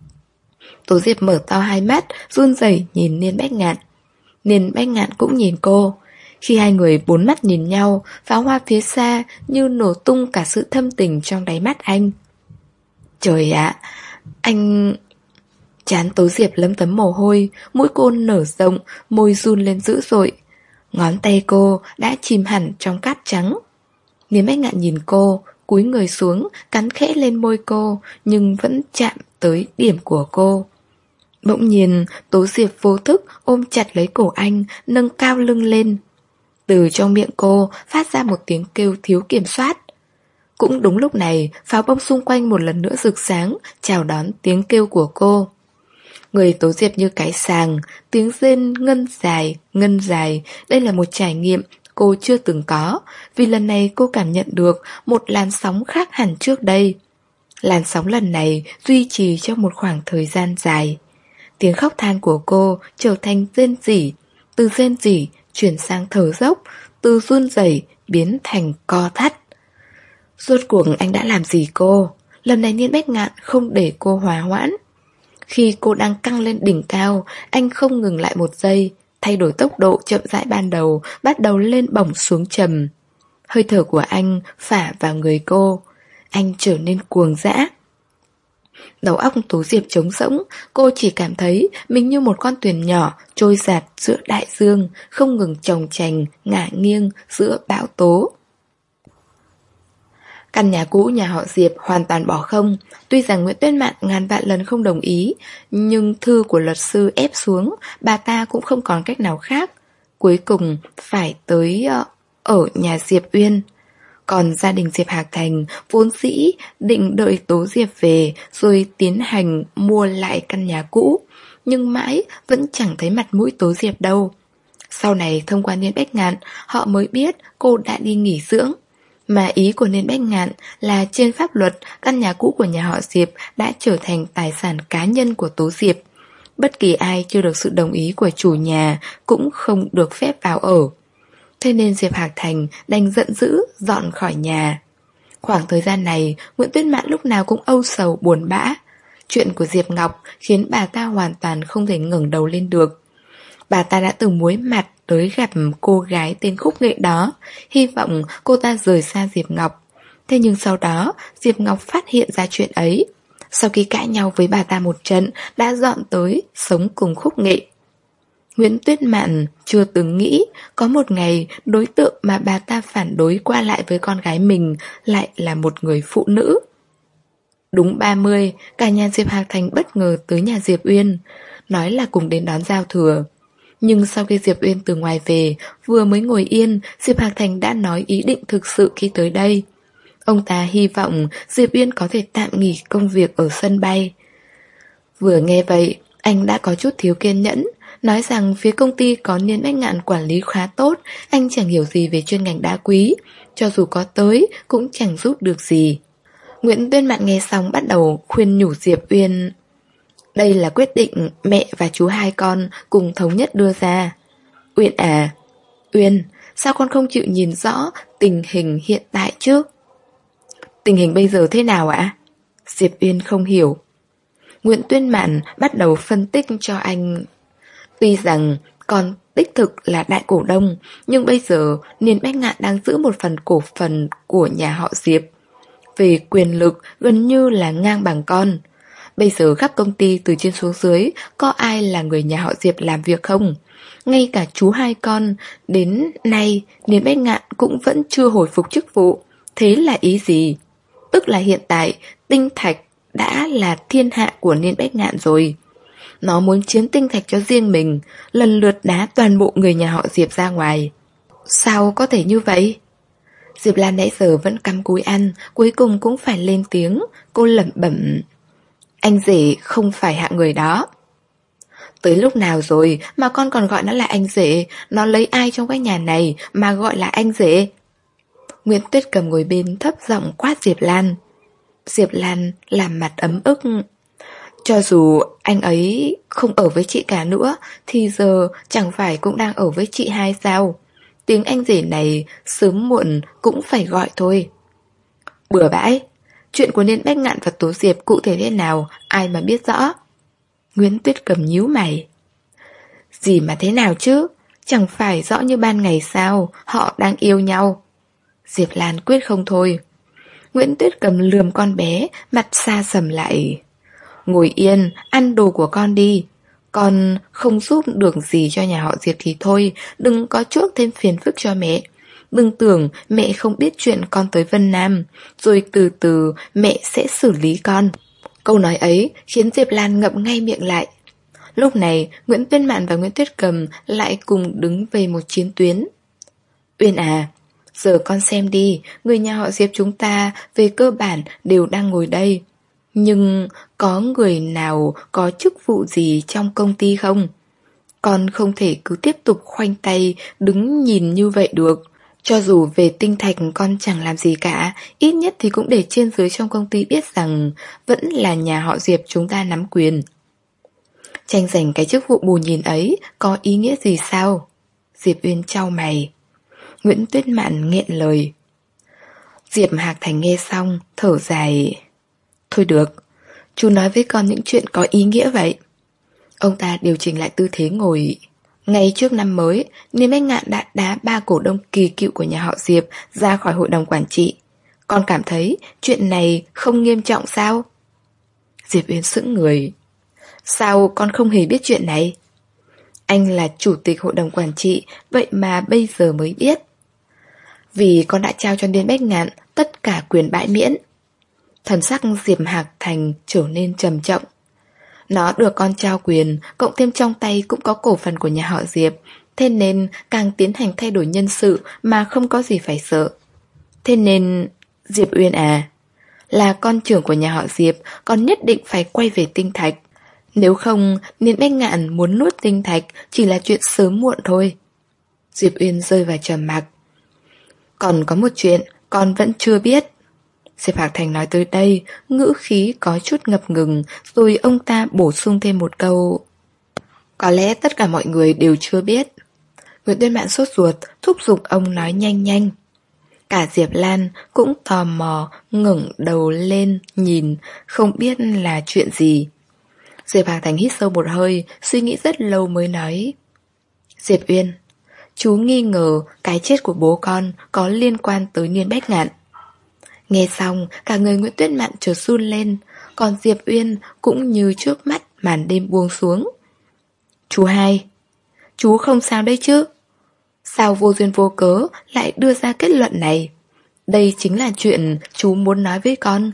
Tố Diệp mở to hai mắt, run rẩy nhìn Niên Bách Ngạn. Niên Bách Ngạn cũng nhìn cô. Khi hai người bốn mắt nhìn nhau, pháo hoa phía xa như nổ tung cả sự thâm tình trong đáy mắt anh. Trời ạ, anh... Trán Tố Diệp lấm tấm mồ hôi, mũi cô nở rộng, môi run lên dữ dội. Ngón tay cô đã chìm hẳn trong cát trắng. Niên Bách Ngạn nhìn cô, cúi người xuống, cắn khẽ lên môi cô, nhưng vẫn chạm tới điểm của cô. Bỗng nhiên, Tố Diệp vô thức ôm chặt lấy cổ anh, nâng cao lưng lên. Từ trong miệng cô phát ra một tiếng kêu thiếu kiểm soát. Cũng đúng lúc này, pháo bông xung quanh một lần nữa rực sáng, chào đón tiếng kêu của cô. Người Tố Diệp như cái sàng, tiếng rên ngân dài, ngân dài. Đây là một trải nghiệm cô chưa từng có, vì lần này cô cảm nhận được một làn sóng khác hẳn trước đây. Làn sóng lần này duy trì trong một khoảng thời gian dài. Tiếng khóc than của cô trở thành rên rỉ, từ rên rỉ chuyển sang thở dốc, từ run rẩy biến thành co thắt. Rốt cuộc anh đã làm gì cô? Lần này Niên Bách Ngạn không để cô hòa hoãn. Khi cô đang căng lên đỉnh cao, anh không ngừng lại một giây, thay đổi tốc độ chậm rãi ban đầu, bắt đầu lên bổng xuống trầm. Hơi thở của anh phả vào người cô. Anh trở nên cuồng dã. Đầu óc Tố Diệp trống rỗng, cô chỉ cảm thấy mình như một con thuyền nhỏ trôi dạt giữa đại dương, không ngừng chồng chành, ngả nghiêng giữa bão tố. Căn nhà cũ nhà họ Diệp hoàn toàn bỏ không. Tuy rằng Nguyễn Tuyết Mạn ngàn vạn lần không đồng ý, nhưng thư của luật sư ép xuống, bà ta cũng không còn cách nào khác. Cuối cùng phải tới uh, ở nhà Diệp Uyên. Còn gia đình Diệp Hạc Thành vốn dĩ định đợi Tố Diệp về rồi tiến hành mua lại căn nhà cũ, nhưng mãi vẫn chẳng thấy mặt mũi Tố Diệp đâu. Sau này thông qua Niên Bách Ngạn, họ mới biết cô đã đi nghỉ dưỡng. Mà ý của Niên Bách Ngạn là trên pháp luật, căn nhà cũ của nhà họ Diệp đã trở thành tài sản cá nhân của Tố Diệp. Bất kỳ ai chưa được sự đồng ý của chủ nhà cũng không được phép vào ở. Thế nên Diệp Hạc Thành đành giận dữ dọn khỏi nhà. Khoảng thời gian này, Nguyễn Tuyết Mạn lúc nào cũng âu sầu buồn bã. Chuyện của Diệp Ngọc khiến bà ta hoàn toàn không thể ngẩng đầu lên được. Bà ta đã từng muối mặt tới gặp cô gái tên Khúc Nghệ đó, hy vọng cô ta rời xa Diệp Ngọc. Thế nhưng sau đó, Diệp Ngọc phát hiện ra chuyện ấy. Sau khi cãi nhau với bà ta một trận, đã dọn tới sống cùng Khúc Nghệ. Nguyễn Tuyết Mạn chưa từng nghĩ có một ngày đối tượng mà bà ta phản đối qua lại với con gái mình lại là một người phụ nữ. Đúng ba mươi, cả nhà Diệp Hạc Thành bất ngờ tới nhà Diệp Uyên, nói là cùng đến đón giao thừa. Nhưng sau khi Diệp Uyên từ ngoài về, vừa mới ngồi yên, Diệp Hạc Thành đã nói ý định thực sự khi tới đây. Ông ta hy vọng Diệp Uyên có thể tạm nghỉ công việc ở sân bay. Vừa nghe vậy, anh đã có chút thiếu kiên nhẫn, nói rằng phía công ty có Niên Bách Ngạn quản lý khá tốt, anh chẳng hiểu gì về chuyên ngành đá quý, cho dù có tới cũng chẳng giúp được gì. Nguyễn Tuyên Mạn nghe xong bắt đầu khuyên nhủ Diệp Uyên. Đây là quyết định mẹ và chú hai con cùng thống nhất đưa ra. Uyên à, Uyên, sao con không chịu nhìn rõ tình hình hiện tại chứ? Tình hình bây giờ thế nào ạ? Diệp Uyên không hiểu. Nguyễn Tuyên Mạn bắt đầu phân tích cho anh. Tuy rằng con đích thực là đại cổ đông, nhưng bây giờ Niên Bách Ngạn đang giữ một phần cổ phần của nhà họ Diệp. Về quyền lực gần như là ngang bằng con. Bây giờ khắp công ty từ trên xuống dưới có ai là người nhà họ Diệp làm việc không? Ngay cả chú hai con đến nay Niên Bách Ngạn cũng vẫn chưa hồi phục chức vụ. Thế là ý gì? Tức là hiện tại tinh thạch đã là thiên hạ của Niên Bách Ngạn rồi. Nó muốn chiếm tinh thạch cho riêng mình, lần lượt đá toàn bộ người nhà họ Diệp ra ngoài. Sao có thể như vậy? Diệp Lan nãy giờ vẫn cắm cúi ăn, cuối cùng cũng phải lên tiếng. Cô lẩm bẩm: anh rể không phải hạng người đó. Tới lúc nào rồi mà con còn gọi nó là anh rể? Nó lấy ai trong cái nhà này mà gọi là anh rể? Nguyễn Tuyết Cầm ngồi bên thấp giọng quát Diệp Lan. Diệp Lan làm mặt ấm ức. Cho dù anh ấy không ở với chị cả nữa thì giờ chẳng phải cũng đang ở với chị hai sao? Tiếng anh rể này sớm muộn cũng phải gọi thôi. Bừa bãi. Chuyện của Niên Bách Ngạn và Tố Diệp cụ thể thế nào ai mà biết rõ? Nguyễn Tuyết Cầm nhíu mày. Gì mà thế nào chứ? Chẳng phải rõ như ban ngày sao? Họ đang yêu nhau. Diệp Lan quyết không thôi. Nguyễn Tuyết Cầm lườm con bé, mặt xa sầm lại. Ngồi yên, ăn đồ của con đi. Con không giúp được gì cho nhà họ Diệp thì thôi, đừng có chuốc thêm phiền phức cho mẹ. Đừng tưởng mẹ không biết chuyện con tới Vân Nam, rồi từ từ mẹ sẽ xử lý con. Câu nói ấy khiến Diệp Lan ngậm ngay miệng lại. Lúc này, Nguyễn Tuyên Mạn và Nguyễn Tuyết Cầm lại cùng đứng về một chiến tuyến. Uyên à, giờ con xem đi, người nhà họ Diệp chúng ta về cơ bản đều đang ngồi đây. Nhưng có người nào có chức vụ gì trong công ty không? Con không thể cứ tiếp tục khoanh tay đứng nhìn như vậy được. Cho dù về tinh thạch con chẳng làm gì cả, ít nhất thì cũng để trên dưới trong công ty biết rằng vẫn là nhà họ Diệp chúng ta nắm quyền. Tranh giành cái chức vụ bù nhìn ấy có ý nghĩa gì sao? Diệp Uyên chau mày. Nguyễn Tuyết Mạn nghẹn lời. Diệp Hạc Thành nghe xong, thở dài. Thôi được, chú nói với con những chuyện có ý nghĩa vậy. Ông ta điều chỉnh lại tư thế ngồi. Ngay trước năm mới, Niên Bách Ngạn đã đá ba cổ đông kỳ cựu của nhà họ Diệp ra khỏi hội đồng quản trị. Con cảm thấy chuyện này không nghiêm trọng sao? Diệp Uyên sững người. Sao con không hề biết chuyện này? Anh là chủ tịch hội đồng quản trị, vậy mà bây giờ mới biết. Vì con đã trao cho Niên Bách Ngạn tất cả quyền bãi miễn. Thần sắc Diệp Hạc Thành trở nên trầm trọng. Nó được con trao quyền, cộng thêm trong tay cũng có cổ phần của nhà họ Diệp, thế nên càng tiến hành thay đổi nhân sự mà không có gì phải sợ. Thế nên, Diệp Uyên à, là con trưởng của nhà họ Diệp, con nhất định phải quay về tinh thạch. Nếu không, Niên Bách Ngạn muốn nuốt tinh thạch chỉ là chuyện sớm muộn thôi. Diệp Uyên rơi vào trầm mặc. Còn có một chuyện, con vẫn chưa biết. Diệp Hạc Thành nói tới đây, ngữ khí có chút ngập ngừng, rồi ông ta bổ sung thêm một câu. Có lẽ tất cả mọi người đều chưa biết. Nguyễn Tuyên Mạn sốt ruột, thúc giục ông nói nhanh nhanh. Cả Diệp Lan cũng tò mò, ngẩng đầu lên, nhìn, không biết là chuyện gì. Diệp Hạc Thành hít sâu một hơi, suy nghĩ rất lâu mới nói. Diệp Uyên, chú nghi ngờ cái chết của bố con có liên quan tới Niên Bách Ngạn. Nghe xong, cả người Nguyễn Tuyết Mạn chợt run lên, còn Diệp Uyên cũng như trước mắt màn đêm buông xuống. Chú hai, chú không sao đấy chứ? Sao vô duyên vô cớ lại đưa ra kết luận này? Đây chính là chuyện chú muốn nói với con.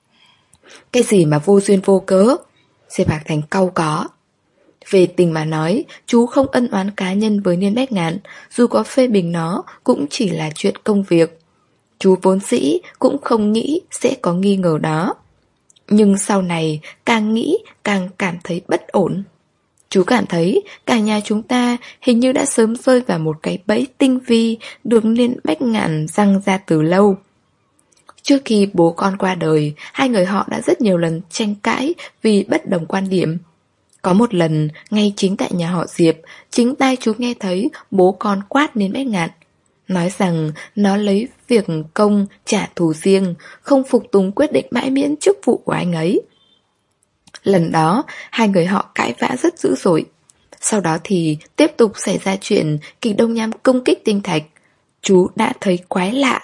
Cái gì mà vô duyên vô cớ? Diệp Hạc Thành cau có. Về tình mà nói, chú không ân oán cá nhân với Niên Bách Ngạn, dù có phê bình nó cũng chỉ là chuyện công việc. Chú vốn dĩ cũng không nghĩ sẽ có nghi ngờ đó. Nhưng sau này càng nghĩ càng cảm thấy bất ổn. Chú cảm thấy cả nhà chúng ta hình như đã sớm rơi vào một cái bẫy tinh vi được Niên Bách Ngạn răng ra từ lâu. Trước khi bố con qua đời, hai người họ đã rất nhiều lần tranh cãi vì bất đồng quan điểm. Có một lần, ngay chính tại nhà họ Diệp, chính tai chú nghe thấy bố con quát Niên Bách Ngạn, nói rằng nó lấy việc công trả thù riêng, không phục tùng quyết định bãi miễn chức vụ của anh ấy. Lần đó, hai người họ cãi vã rất dữ dội. Sau đó thì tiếp tục xảy ra chuyện Kịch Đông Nham công kích tinh thạch. Chú đã thấy quái lạ.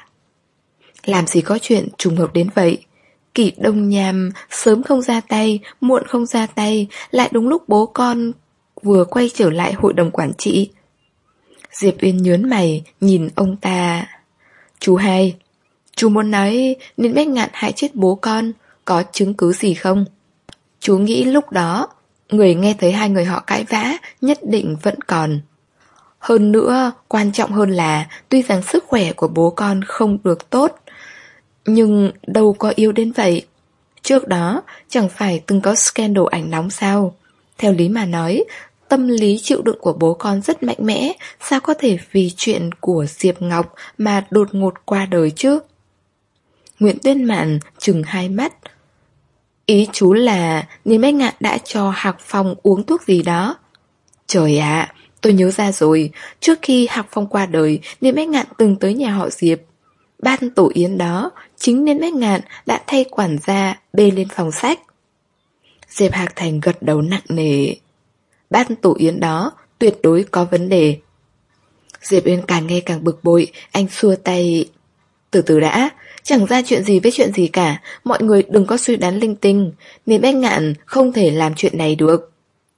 Làm gì có chuyện trùng hợp đến vậy. Kỷ Đông Nham sớm không ra tay, muộn không ra tay, lại đúng lúc bố con vừa quay trở lại hội đồng quản trị. Diệp Uyên nhớn mày, nhìn ông ta. Chú hai, Chú muốn nói nên Bách Ngạn hại chết bố con, có chứng cứ gì không? Chú nghĩ lúc đó, người nghe thấy hai người họ cãi vã nhất định vẫn còn. Hơn nữa, quan trọng hơn là tuy rằng sức khỏe của bố con không được tốt, nhưng đâu có yếu đến vậy. Trước đó, chẳng phải từng có scandal ảnh nóng sao? Theo lý mà nói, tâm lý chịu đựng của bố con rất mạnh mẽ, sao có thể vì chuyện của Diệp Ngọc mà đột ngột qua đời chứ? Nguyễn Tuyên Mạn trừng hai mắt. Ý chú là Niên Bách Ngạn đã cho Hạc Phong uống thuốc gì đó. Trời ạ, tôi nhớ ra rồi. Trước khi Hạc Phong qua đời, Niên Bách Ngạn từng tới nhà họ Diệp. Ban tổ yến đó, chính Niên Bách Ngạn đã thay quản gia bê lên phòng sách. Diệp Hạc Thành gật đầu nặng nề. Ban tổ yến đó tuyệt đối có vấn đề. Diệp Uyên càng nghe càng bực bội, anh xua tay. Từ từ đã, chẳng ra chuyện gì với chuyện gì cả, mọi người đừng có suy đoán linh tinh, Niên Bách Ngạn không thể làm chuyện này được.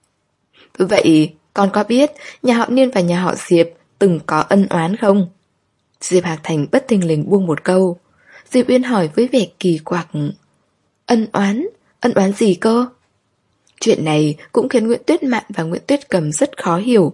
Vậy, con có biết nhà họ Niên và nhà họ Diệp từng có ân oán không? Diệp Hạc Thành bất thình lình buông một câu. Diệp Uyên hỏi với vẻ kỳ quặc. Ân oán? Ân oán gì cơ? Chuyện này cũng khiến Nguyễn Tuyết Mạn và Nguyễn Tuyết Cầm rất khó hiểu.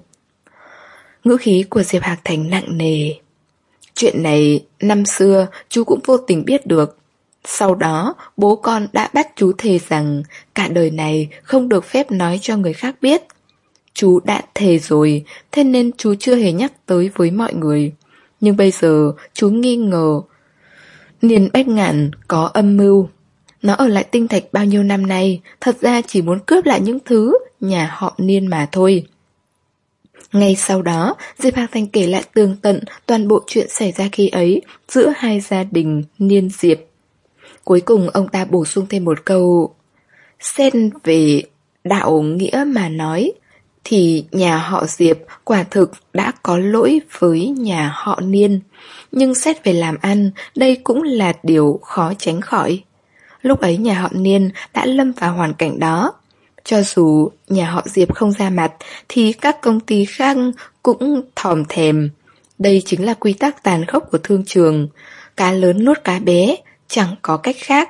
Ngữ khí của Diệp Hạc Thành nặng nề. Chuyện này năm xưa chú cũng vô tình biết được. Sau đó bố con đã bắt chú thề rằng cả đời này không được phép nói cho người khác biết. Chú đã thề rồi, thế nên chú chưa hề nhắc tới với mọi người. Nhưng bây giờ chú nghi ngờ Niên Bách Ngạn có âm mưu. Nó ở lại Tinh Thạch bao nhiêu năm nay, thật ra chỉ muốn cướp lại những thứ nhà họ Niên mà thôi. Ngay sau đó, Diệp Hạc Thành kể lại tường tận toàn bộ chuyện xảy ra khi ấy giữa hai gia đình Niên Diệp. Cuối cùng ông ta bổ sung thêm một câu. Xét về đạo nghĩa mà nói, thì nhà họ Diệp quả thực đã có lỗi với nhà họ Niên. Nhưng xét về làm ăn, đây cũng là điều khó tránh khỏi. Lúc ấy nhà họ Niên đã lâm vào hoàn cảnh đó. Cho dù nhà họ Diệp không ra mặt, thì các công ty khác cũng thòm thèm. Đây chính là quy tắc tàn khốc của thương trường. Cá lớn nuốt cá bé, chẳng có cách khác.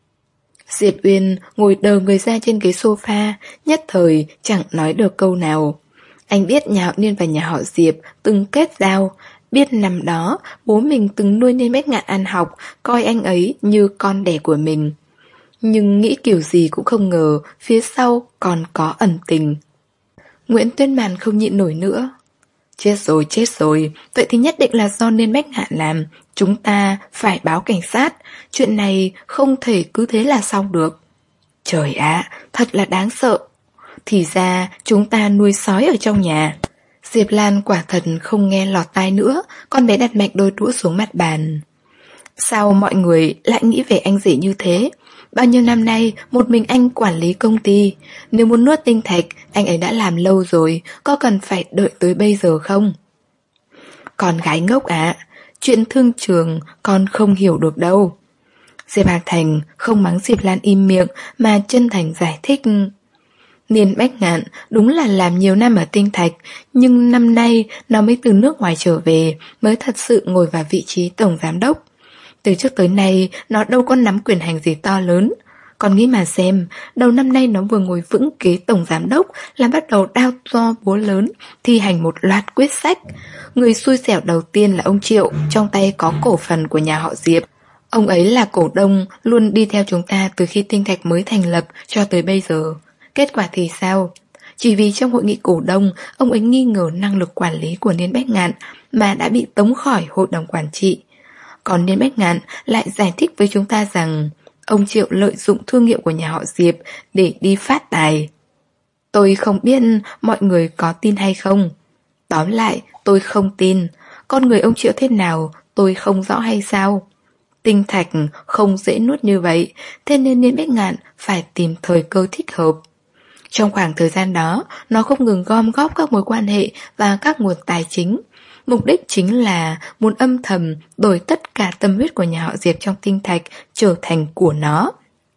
Diệp Uyên ngồi đờ người ra trên ghế sofa, nhất thời chẳng nói được câu nào. Anh biết nhà họ Niên và nhà họ Diệp từng kết giao, biết năm đó bố mình từng nuôi Niên Bách Ngạn ăn học, coi anh ấy như con đẻ của mình. Nhưng nghĩ kiểu gì cũng không ngờ phía sau còn có ẩn tình. Nguyễn Tuyên Màn không nhịn nổi nữa. Chết rồi, chết rồi, vậy thì nhất định là do Niên Bách Ngạn làm. Chúng ta phải báo cảnh sát. Chuyện này không thể cứ thế là xong được. Trời ạ, thật là đáng sợ. Thì ra chúng ta nuôi sói ở trong nhà. Diệp Lan quả thật không nghe lọt tai nữa. Con bé đặt mạnh đôi đũa xuống mặt bàn. Sao mọi người lại nghĩ về anh rể như thế? Bao nhiêu năm nay một mình anh quản lý công ty. Nếu muốn nuốt Tinh Thạch, anh ấy đã làm lâu rồi, có cần phải đợi tới bây giờ không? Con gái ngốc ạ, chuyện thương trường con không hiểu được đâu. Diệp Hạc Thành không mắng Diệp Lan im miệng mà chân thành giải thích. Niên Bách Ngạn đúng là làm nhiều năm ở Tinh Thạch, nhưng năm nay nó mới từ nước ngoài trở về, mới thật sự ngồi vào vị trí tổng giám đốc. Từ trước tới nay nó đâu có nắm quyền hành gì to lớn. Còn nghĩ mà xem, đầu năm nay nó vừa ngồi vững ghế tổng giám đốc là bắt đầu đao to búa lớn, thi hành một loạt quyết sách. Người xui xẻo đầu tiên là ông Triệu, trong tay có cổ phần của nhà họ Diệp. Ông ấy là cổ đông luôn đi theo chúng ta từ khi Tinh Thạch mới thành lập cho tới bây giờ. Kết quả thì sao? Chỉ vì trong hội nghị cổ đông, ông ấy nghi ngờ năng lực quản lý của Niên Bách Ngạn mà đã bị tống khỏi hội đồng quản trị. Còn Niên Bách Ngạn lại giải thích với chúng ta rằng ông Triệu lợi dụng thương hiệu của nhà họ Diệp để đi phát tài. Tôi không biết mọi người có tin hay không. Tóm lại, tôi không tin. Con người ông Triệu thế nào tôi không rõ hay sao? Tinh Thạch không dễ nuốt như vậy, thế nên Niên Bách Ngạn phải tìm thời cơ thích hợp. Trong khoảng thời gian đó, nó không ngừng gom góp các mối quan hệ và các nguồn tài chính. Mục đích chính là muốn âm thầm đổi tất cả tâm huyết của nhà họ Diệp trong Tinh Thạch trở thành của nó.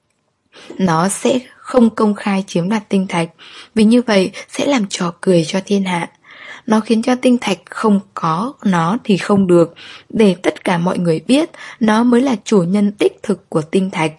Nó sẽ không công khai chiếm đoạt Tinh Thạch, vì như vậy sẽ làm trò cười cho thiên hạ. nó khiến cho tinh thạch không có nó thì không được, để tất cả mọi người biết nó mới là chủ nhân đích thực của tinh thạch.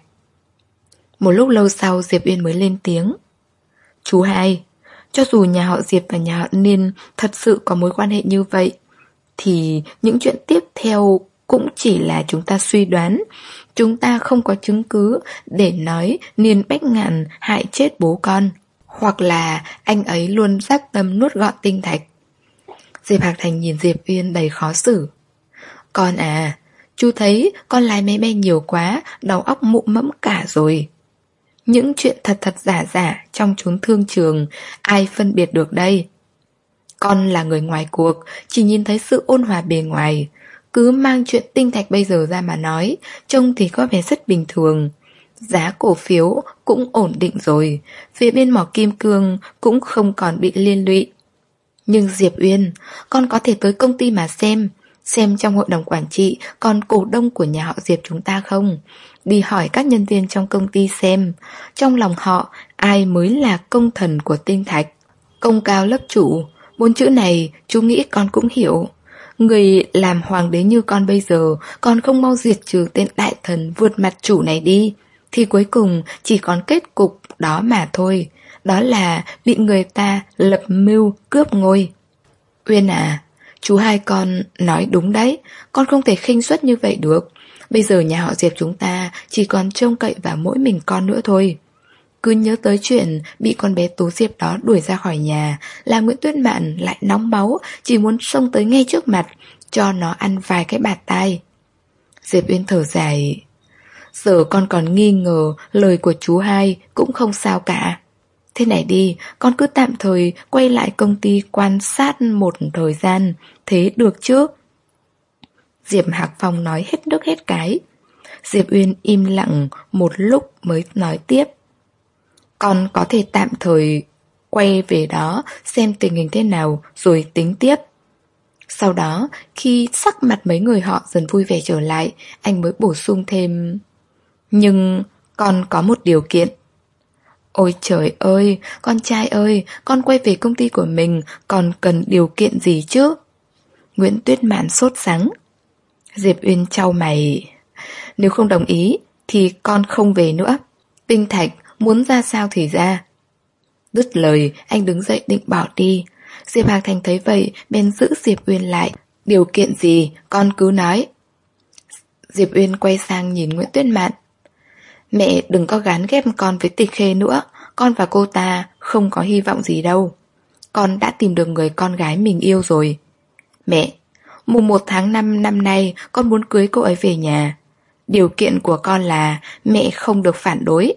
Một lúc lâu sau Diệp Uyên mới lên tiếng. Chú hai, cho dù nhà họ Diệp và nhà họ Niên thật sự có mối quan hệ như vậy, thì những chuyện tiếp theo cũng chỉ là chúng ta suy đoán. Chúng ta không có chứng cứ để nói Niên Bách Ngạn hại chết bố con, hoặc là anh ấy luôn dát tâm nuốt gọn tinh thạch. Diệp Hạc Thành nhìn Diệp Uyên đầy khó xử. Con à, chú thấy con lái máy bay nhiều quá, đầu óc mụ mẫm cả rồi. Những chuyện thật thật giả giả trong chốn thương trường, ai phân biệt được đây? Con là người ngoài cuộc, chỉ nhìn thấy sự ôn hòa bề ngoài. Cứ mang chuyện tinh thạch bây giờ ra mà nói, trông thì có vẻ rất bình thường. Giá cổ phiếu cũng ổn định rồi, phía bên mỏ kim cương cũng không còn bị liên lụy. Nhưng Diệp Uyên, con có thể tới công ty mà xem, xem trong hội đồng quản trị còn cổ đông của nhà họ Diệp chúng ta không. Đi hỏi các nhân viên trong công ty xem, trong lòng họ ai mới là công thần của tinh thạch. Công cao lớp chủ, bốn chữ này chú nghĩ con cũng hiểu. Người làm hoàng đế như con bây giờ còn không mau diệt trừ tên đại thần vượt mặt chủ này đi, thì cuối cùng chỉ còn kết cục đó mà thôi. Đó là bị người ta lập mưu cướp ngôi. Uyên à, chú hai con nói đúng đấy, con không thể khinh suất như vậy được. Bây giờ nhà họ Diệp chúng ta chỉ còn trông cậy vào mỗi mình con nữa thôi. Cứ nhớ tới chuyện bị con bé Tú Diệp đó đuổi ra khỏi nhà là Nguyễn Tuyết Mạn lại nóng máu, chỉ muốn xông tới ngay trước mặt, cho nó ăn vài cái bạt tai. Diệp Uyên thở dài. Giờ con còn nghi ngờ lời của chú hai cũng không sao cả. Thế này đi, con cứ tạm thời quay lại công ty quan sát một thời gian, thế được chứ? Diệp Hạc Phong nói hết nước hết cái. Diệp Uyên im lặng một lúc mới nói tiếp. Con có thể tạm thời quay về đó xem tình hình thế nào rồi tính tiếp. Sau đó, khi sắc mặt mấy người họ dần vui vẻ trở lại, anh mới bổ sung thêm. Nhưng con có một điều kiện. Ôi trời ơi, con trai ơi, con quay về công ty của mình còn cần điều kiện gì chứ? Nguyễn Tuyết Mạn sốt sắng. Diệp Uyên chau mày. Nếu không đồng ý thì con không về nữa. Tinh thạch muốn ra sao thì ra. Dứt lời, anh đứng dậy định bỏ đi. Diệp Hạc Thành thấy vậy bèn giữ Diệp Uyên lại. Điều kiện gì con cứ nói. Diệp Uyên quay sang nhìn Nguyễn Tuyết Mạn. Mẹ đừng có gán ghép con với Tịch Khê nữa. Con và cô ta không có hy vọng gì đâu. Con đã tìm được người con gái mình yêu rồi. Mẹ, mùng một tháng năm năm nay con muốn cưới cô ấy về nhà. Điều kiện của con là mẹ không được phản đối.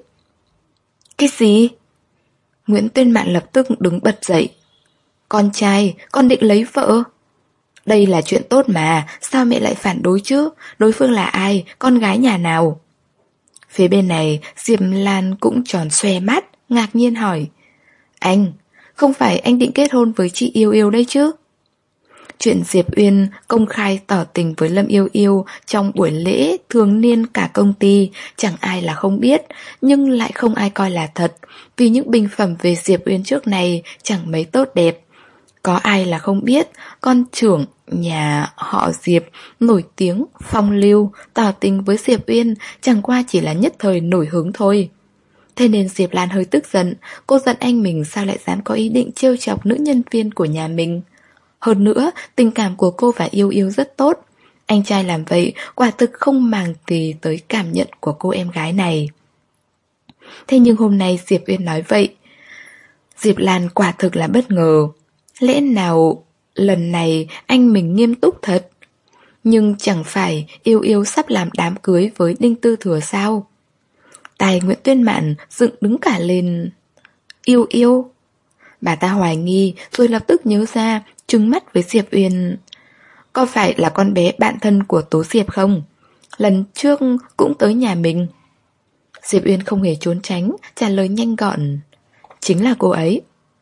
Cái gì? Nguyễn Tuyên Mạn lập tức đứng bật dậy. Con trai, con định lấy vợ. Đây là chuyện tốt mà, sao mẹ lại phản đối chứ? Đối phương là ai? Con gái nhà nào? Phía bên này, Diệp Lan cũng tròn xoe mắt, ngạc nhiên hỏi. Anh, không phải anh định kết hôn với chị Yêu Yêu đây chứ? Chuyện Diệp Uyên công khai tỏ tình với Lâm Yêu Yêu trong buổi lễ thường niên cả công ty, chẳng ai là không biết, nhưng lại không ai coi là thật, vì những bình phẩm về Diệp Uyên trước này chẳng mấy tốt đẹp. Có ai là không biết, con trưởng nhà họ Diệp nổi tiếng, phong lưu, tỏ tình với Diệp Uyên chẳng qua chỉ là nhất thời nổi hứng thôi. Thế nên Diệp Lan hơi tức giận, cô giận anh mình sao lại dám có ý định trêu chọc nữ nhân viên của nhà mình. Hơn nữa, tình cảm của cô và Yêu Yêu rất tốt. Anh trai làm vậy quả thực không màng gì tới cảm nhận của cô em gái này. Thế nhưng hôm nay Diệp Uyên nói vậy, Diệp Lan quả thực là bất ngờ. Lẽ nào lần này anh mình nghiêm túc thật? Nhưng chẳng phải Yêu Yêu sắp làm đám cưới với Đinh Tư Thừa sao? Tai Nguyễn Tuyên Mạn dựng đứng cả lên. Yêu Yêu? Bà ta hoài nghi rồi lập tức nhớ ra, trừng mắt với Diệp Uyên. Có phải là con bé bạn thân của Tố Diệp không? Lần trước cũng tới nhà mình. Diệp Uyên không hề trốn tránh, trả lời nhanh gọn. Chính là cô ấy.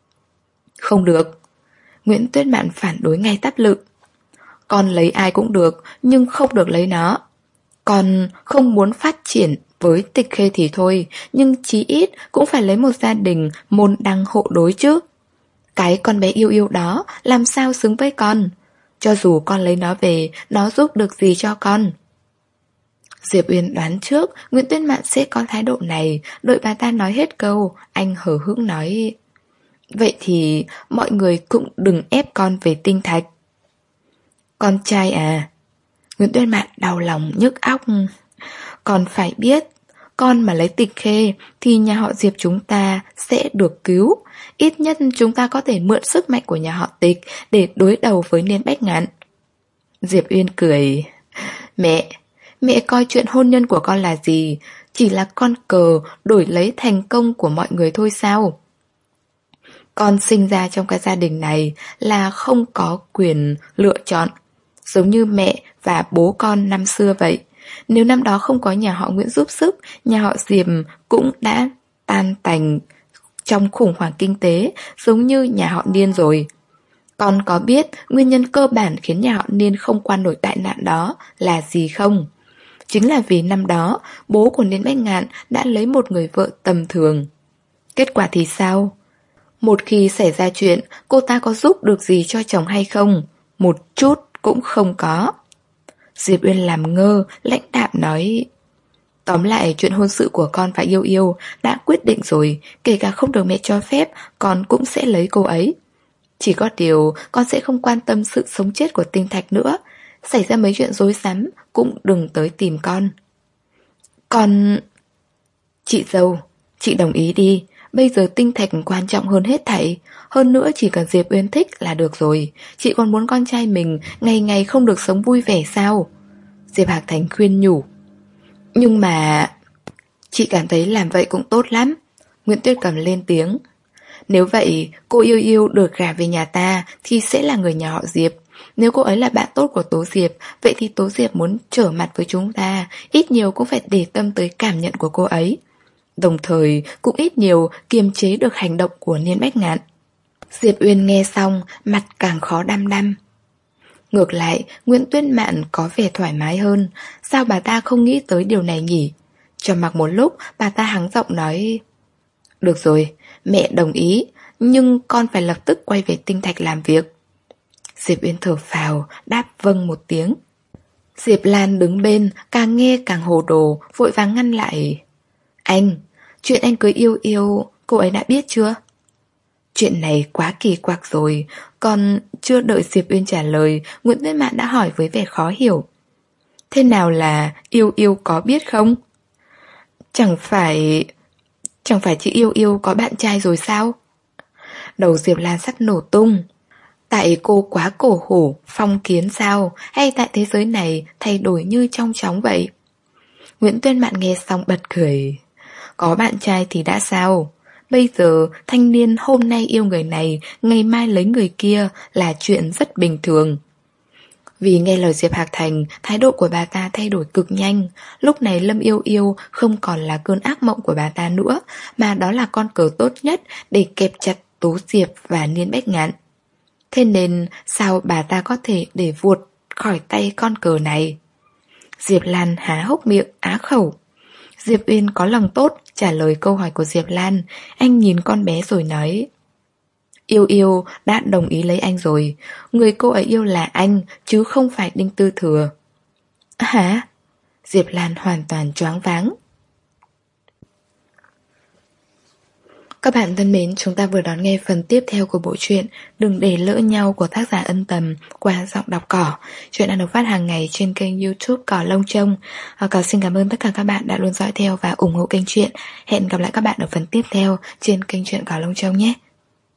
Không được. Nguyễn Tuyết Mạn phản đối ngay tắp lự. Con lấy ai cũng được, nhưng không được lấy nó. Con không muốn phát triển với Tịch Khê thì thôi, nhưng chí ít cũng phải lấy một gia đình môn đăng hộ đối chứ. Cái con bé yêu yêu đó làm sao xứng với con? Cho dù con lấy nó về, nó giúp được gì cho con? Diệp Uyên đoán trước Nguyễn Tuyết Mạn sẽ có thái độ này. Đợi bà ta nói hết câu, anh hờ hững nói: vậy thì mọi người cũng đừng ép con về tinh thạch. Con trai à? Nguyễn Tuyết Mạn đau lòng nhức óc. Con phải biết, con mà lấy Tịch Khê thì nhà họ Diệp chúng ta sẽ được cứu. Ít nhất chúng ta có thể mượn sức mạnh của nhà họ Tịch để đối đầu với Niên Bách Ngạn. Diệp Uyên cười: Mẹ, mẹ coi chuyện hôn nhân của con là gì? Chỉ là con cờ đổi lấy thành công của mọi người thôi sao? Con sinh ra trong cái gia đình này là không có quyền lựa chọn, giống như mẹ và bố con năm xưa vậy. Nếu năm đó không có nhà họ Nguyễn giúp sức, nhà họ Diệp cũng đã tan tành trong khủng hoảng kinh tế giống như nhà họ Niên rồi. Con có biết nguyên nhân cơ bản khiến nhà họ Niên không qua nổi đại nạn đó là gì không? Chính là vì năm đó bố của Niên Bách Ngạn đã lấy một người vợ tầm thường. Kết quả thì sao? Một khi xảy ra chuyện, cô ta có giúp được gì cho chồng hay không? Một chút cũng không có. Diệp Uyên làm ngơ, lãnh đạm nói: tóm lại chuyện hôn sự của con và Yêu Yêu đã quyết định rồi. Kể cả không được mẹ cho phép, con cũng sẽ lấy cô ấy. Chỉ có điều con sẽ không quan tâm sự sống chết của Tinh Thạch nữa. Xảy ra mấy chuyện rối rắm cũng đừng tới tìm con. Con... Chị dâu, chị đồng ý đi. Bây giờ Tinh Thạch quan trọng hơn hết thảy. Hơn nữa chỉ cần Diệp Uyên thích là được rồi. Chị còn muốn con trai mình ngày ngày không được sống vui vẻ sao? Diệp Hạc Thành khuyên nhủ. Nhưng mà... Chị cảm thấy làm vậy cũng tốt lắm. Nguyễn Tuyết Cầm lên tiếng. Nếu vậy cô Yêu Yêu được gả về nhà ta thì sẽ là người nhà họ Diệp. Nếu cô ấy là bạn tốt của Tố Diệp, vậy thì Tố Diệp muốn trở mặt với chúng ta, ít nhiều cũng phải để tâm tới cảm nhận của cô ấy. Đồng thời cũng ít nhiều kiềm chế được hành động của Niên Bách Ngạn. Diệp Uyên nghe xong, mặt càng khó đăm đăm. Ngược lại, Nguyễn Tuyết Mạn có vẻ thoải mái hơn. Sao bà ta không nghĩ tới điều này nhỉ? Trầm mặc một lúc, bà ta hắng giọng nói: được rồi, mẹ đồng ý, nhưng con phải lập tức quay về Tinh Thạch làm việc. Diệp Uyên thở phào, đáp vâng một tiếng. Diệp Lan đứng bên, càng nghe càng hồ đồ, vội vàng ngăn lại. Anh, chuyện anh cưới Yêu Yêu, cô ấy đã biết chưa? Chuyện này quá kỳ quặc rồi. Còn chưa đợi Diệp Uyên trả lời, Nguyễn Tuyết Mạn đã hỏi với vẻ khó hiểu. Thế nào là Yêu Yêu có biết không? Chẳng phải... Chẳng phải chị Yêu Yêu có bạn trai rồi sao? Đầu Diệp Lan sắp nổ tung. Tại cô quá cổ hủ, phong kiến sao? Hay tại thế giới này thay đổi như trong chóng vậy? Nguyễn Tuyên Mạn nghe xong bật cười. Có bạn trai thì đã sao? Bây giờ thanh niên hôm nay yêu người này, ngày mai lấy người kia là chuyện rất bình thường. Vì nghe lời Diệp Hạc Thành, thái độ của bà ta thay đổi cực nhanh. Lúc này Lâm Yêu Yêu không còn là cơn ác mộng của bà ta nữa, mà đó là con cờ tốt nhất để kẹp chặt Tố Diệp và Niên Bách Ngạn. Thế nên sao bà ta có thể để vuột khỏi tay con cờ này? Diệp Lan há hốc miệng á khẩu. Diệp Uyên có lòng tốt trả lời câu hỏi của Diệp Lan. Anh nhìn con bé rồi nói: Yêu Yêu đã đồng ý lấy anh rồi. Người cô ấy yêu là anh, chứ không phải Đinh Tư Thừa. Hả? Diệp Lan hoàn toàn choáng váng. Các bạn thân mến, chúng ta vừa đón nghe phần tiếp theo của bộ truyện Đừng Để Lỡ Nhau của tác giả Ân Tầm qua giọng đọc Cỏ. Chuyện đang được phát hàng ngày trên kênh YouTube Cỏ Lông Trông. À, Cỏ xin cảm ơn tất cả các bạn đã luôn dõi theo và ủng hộ kênh truyện. Hẹn gặp lại các bạn ở phần tiếp theo trên kênh truyện Cỏ Lông Trông nhé.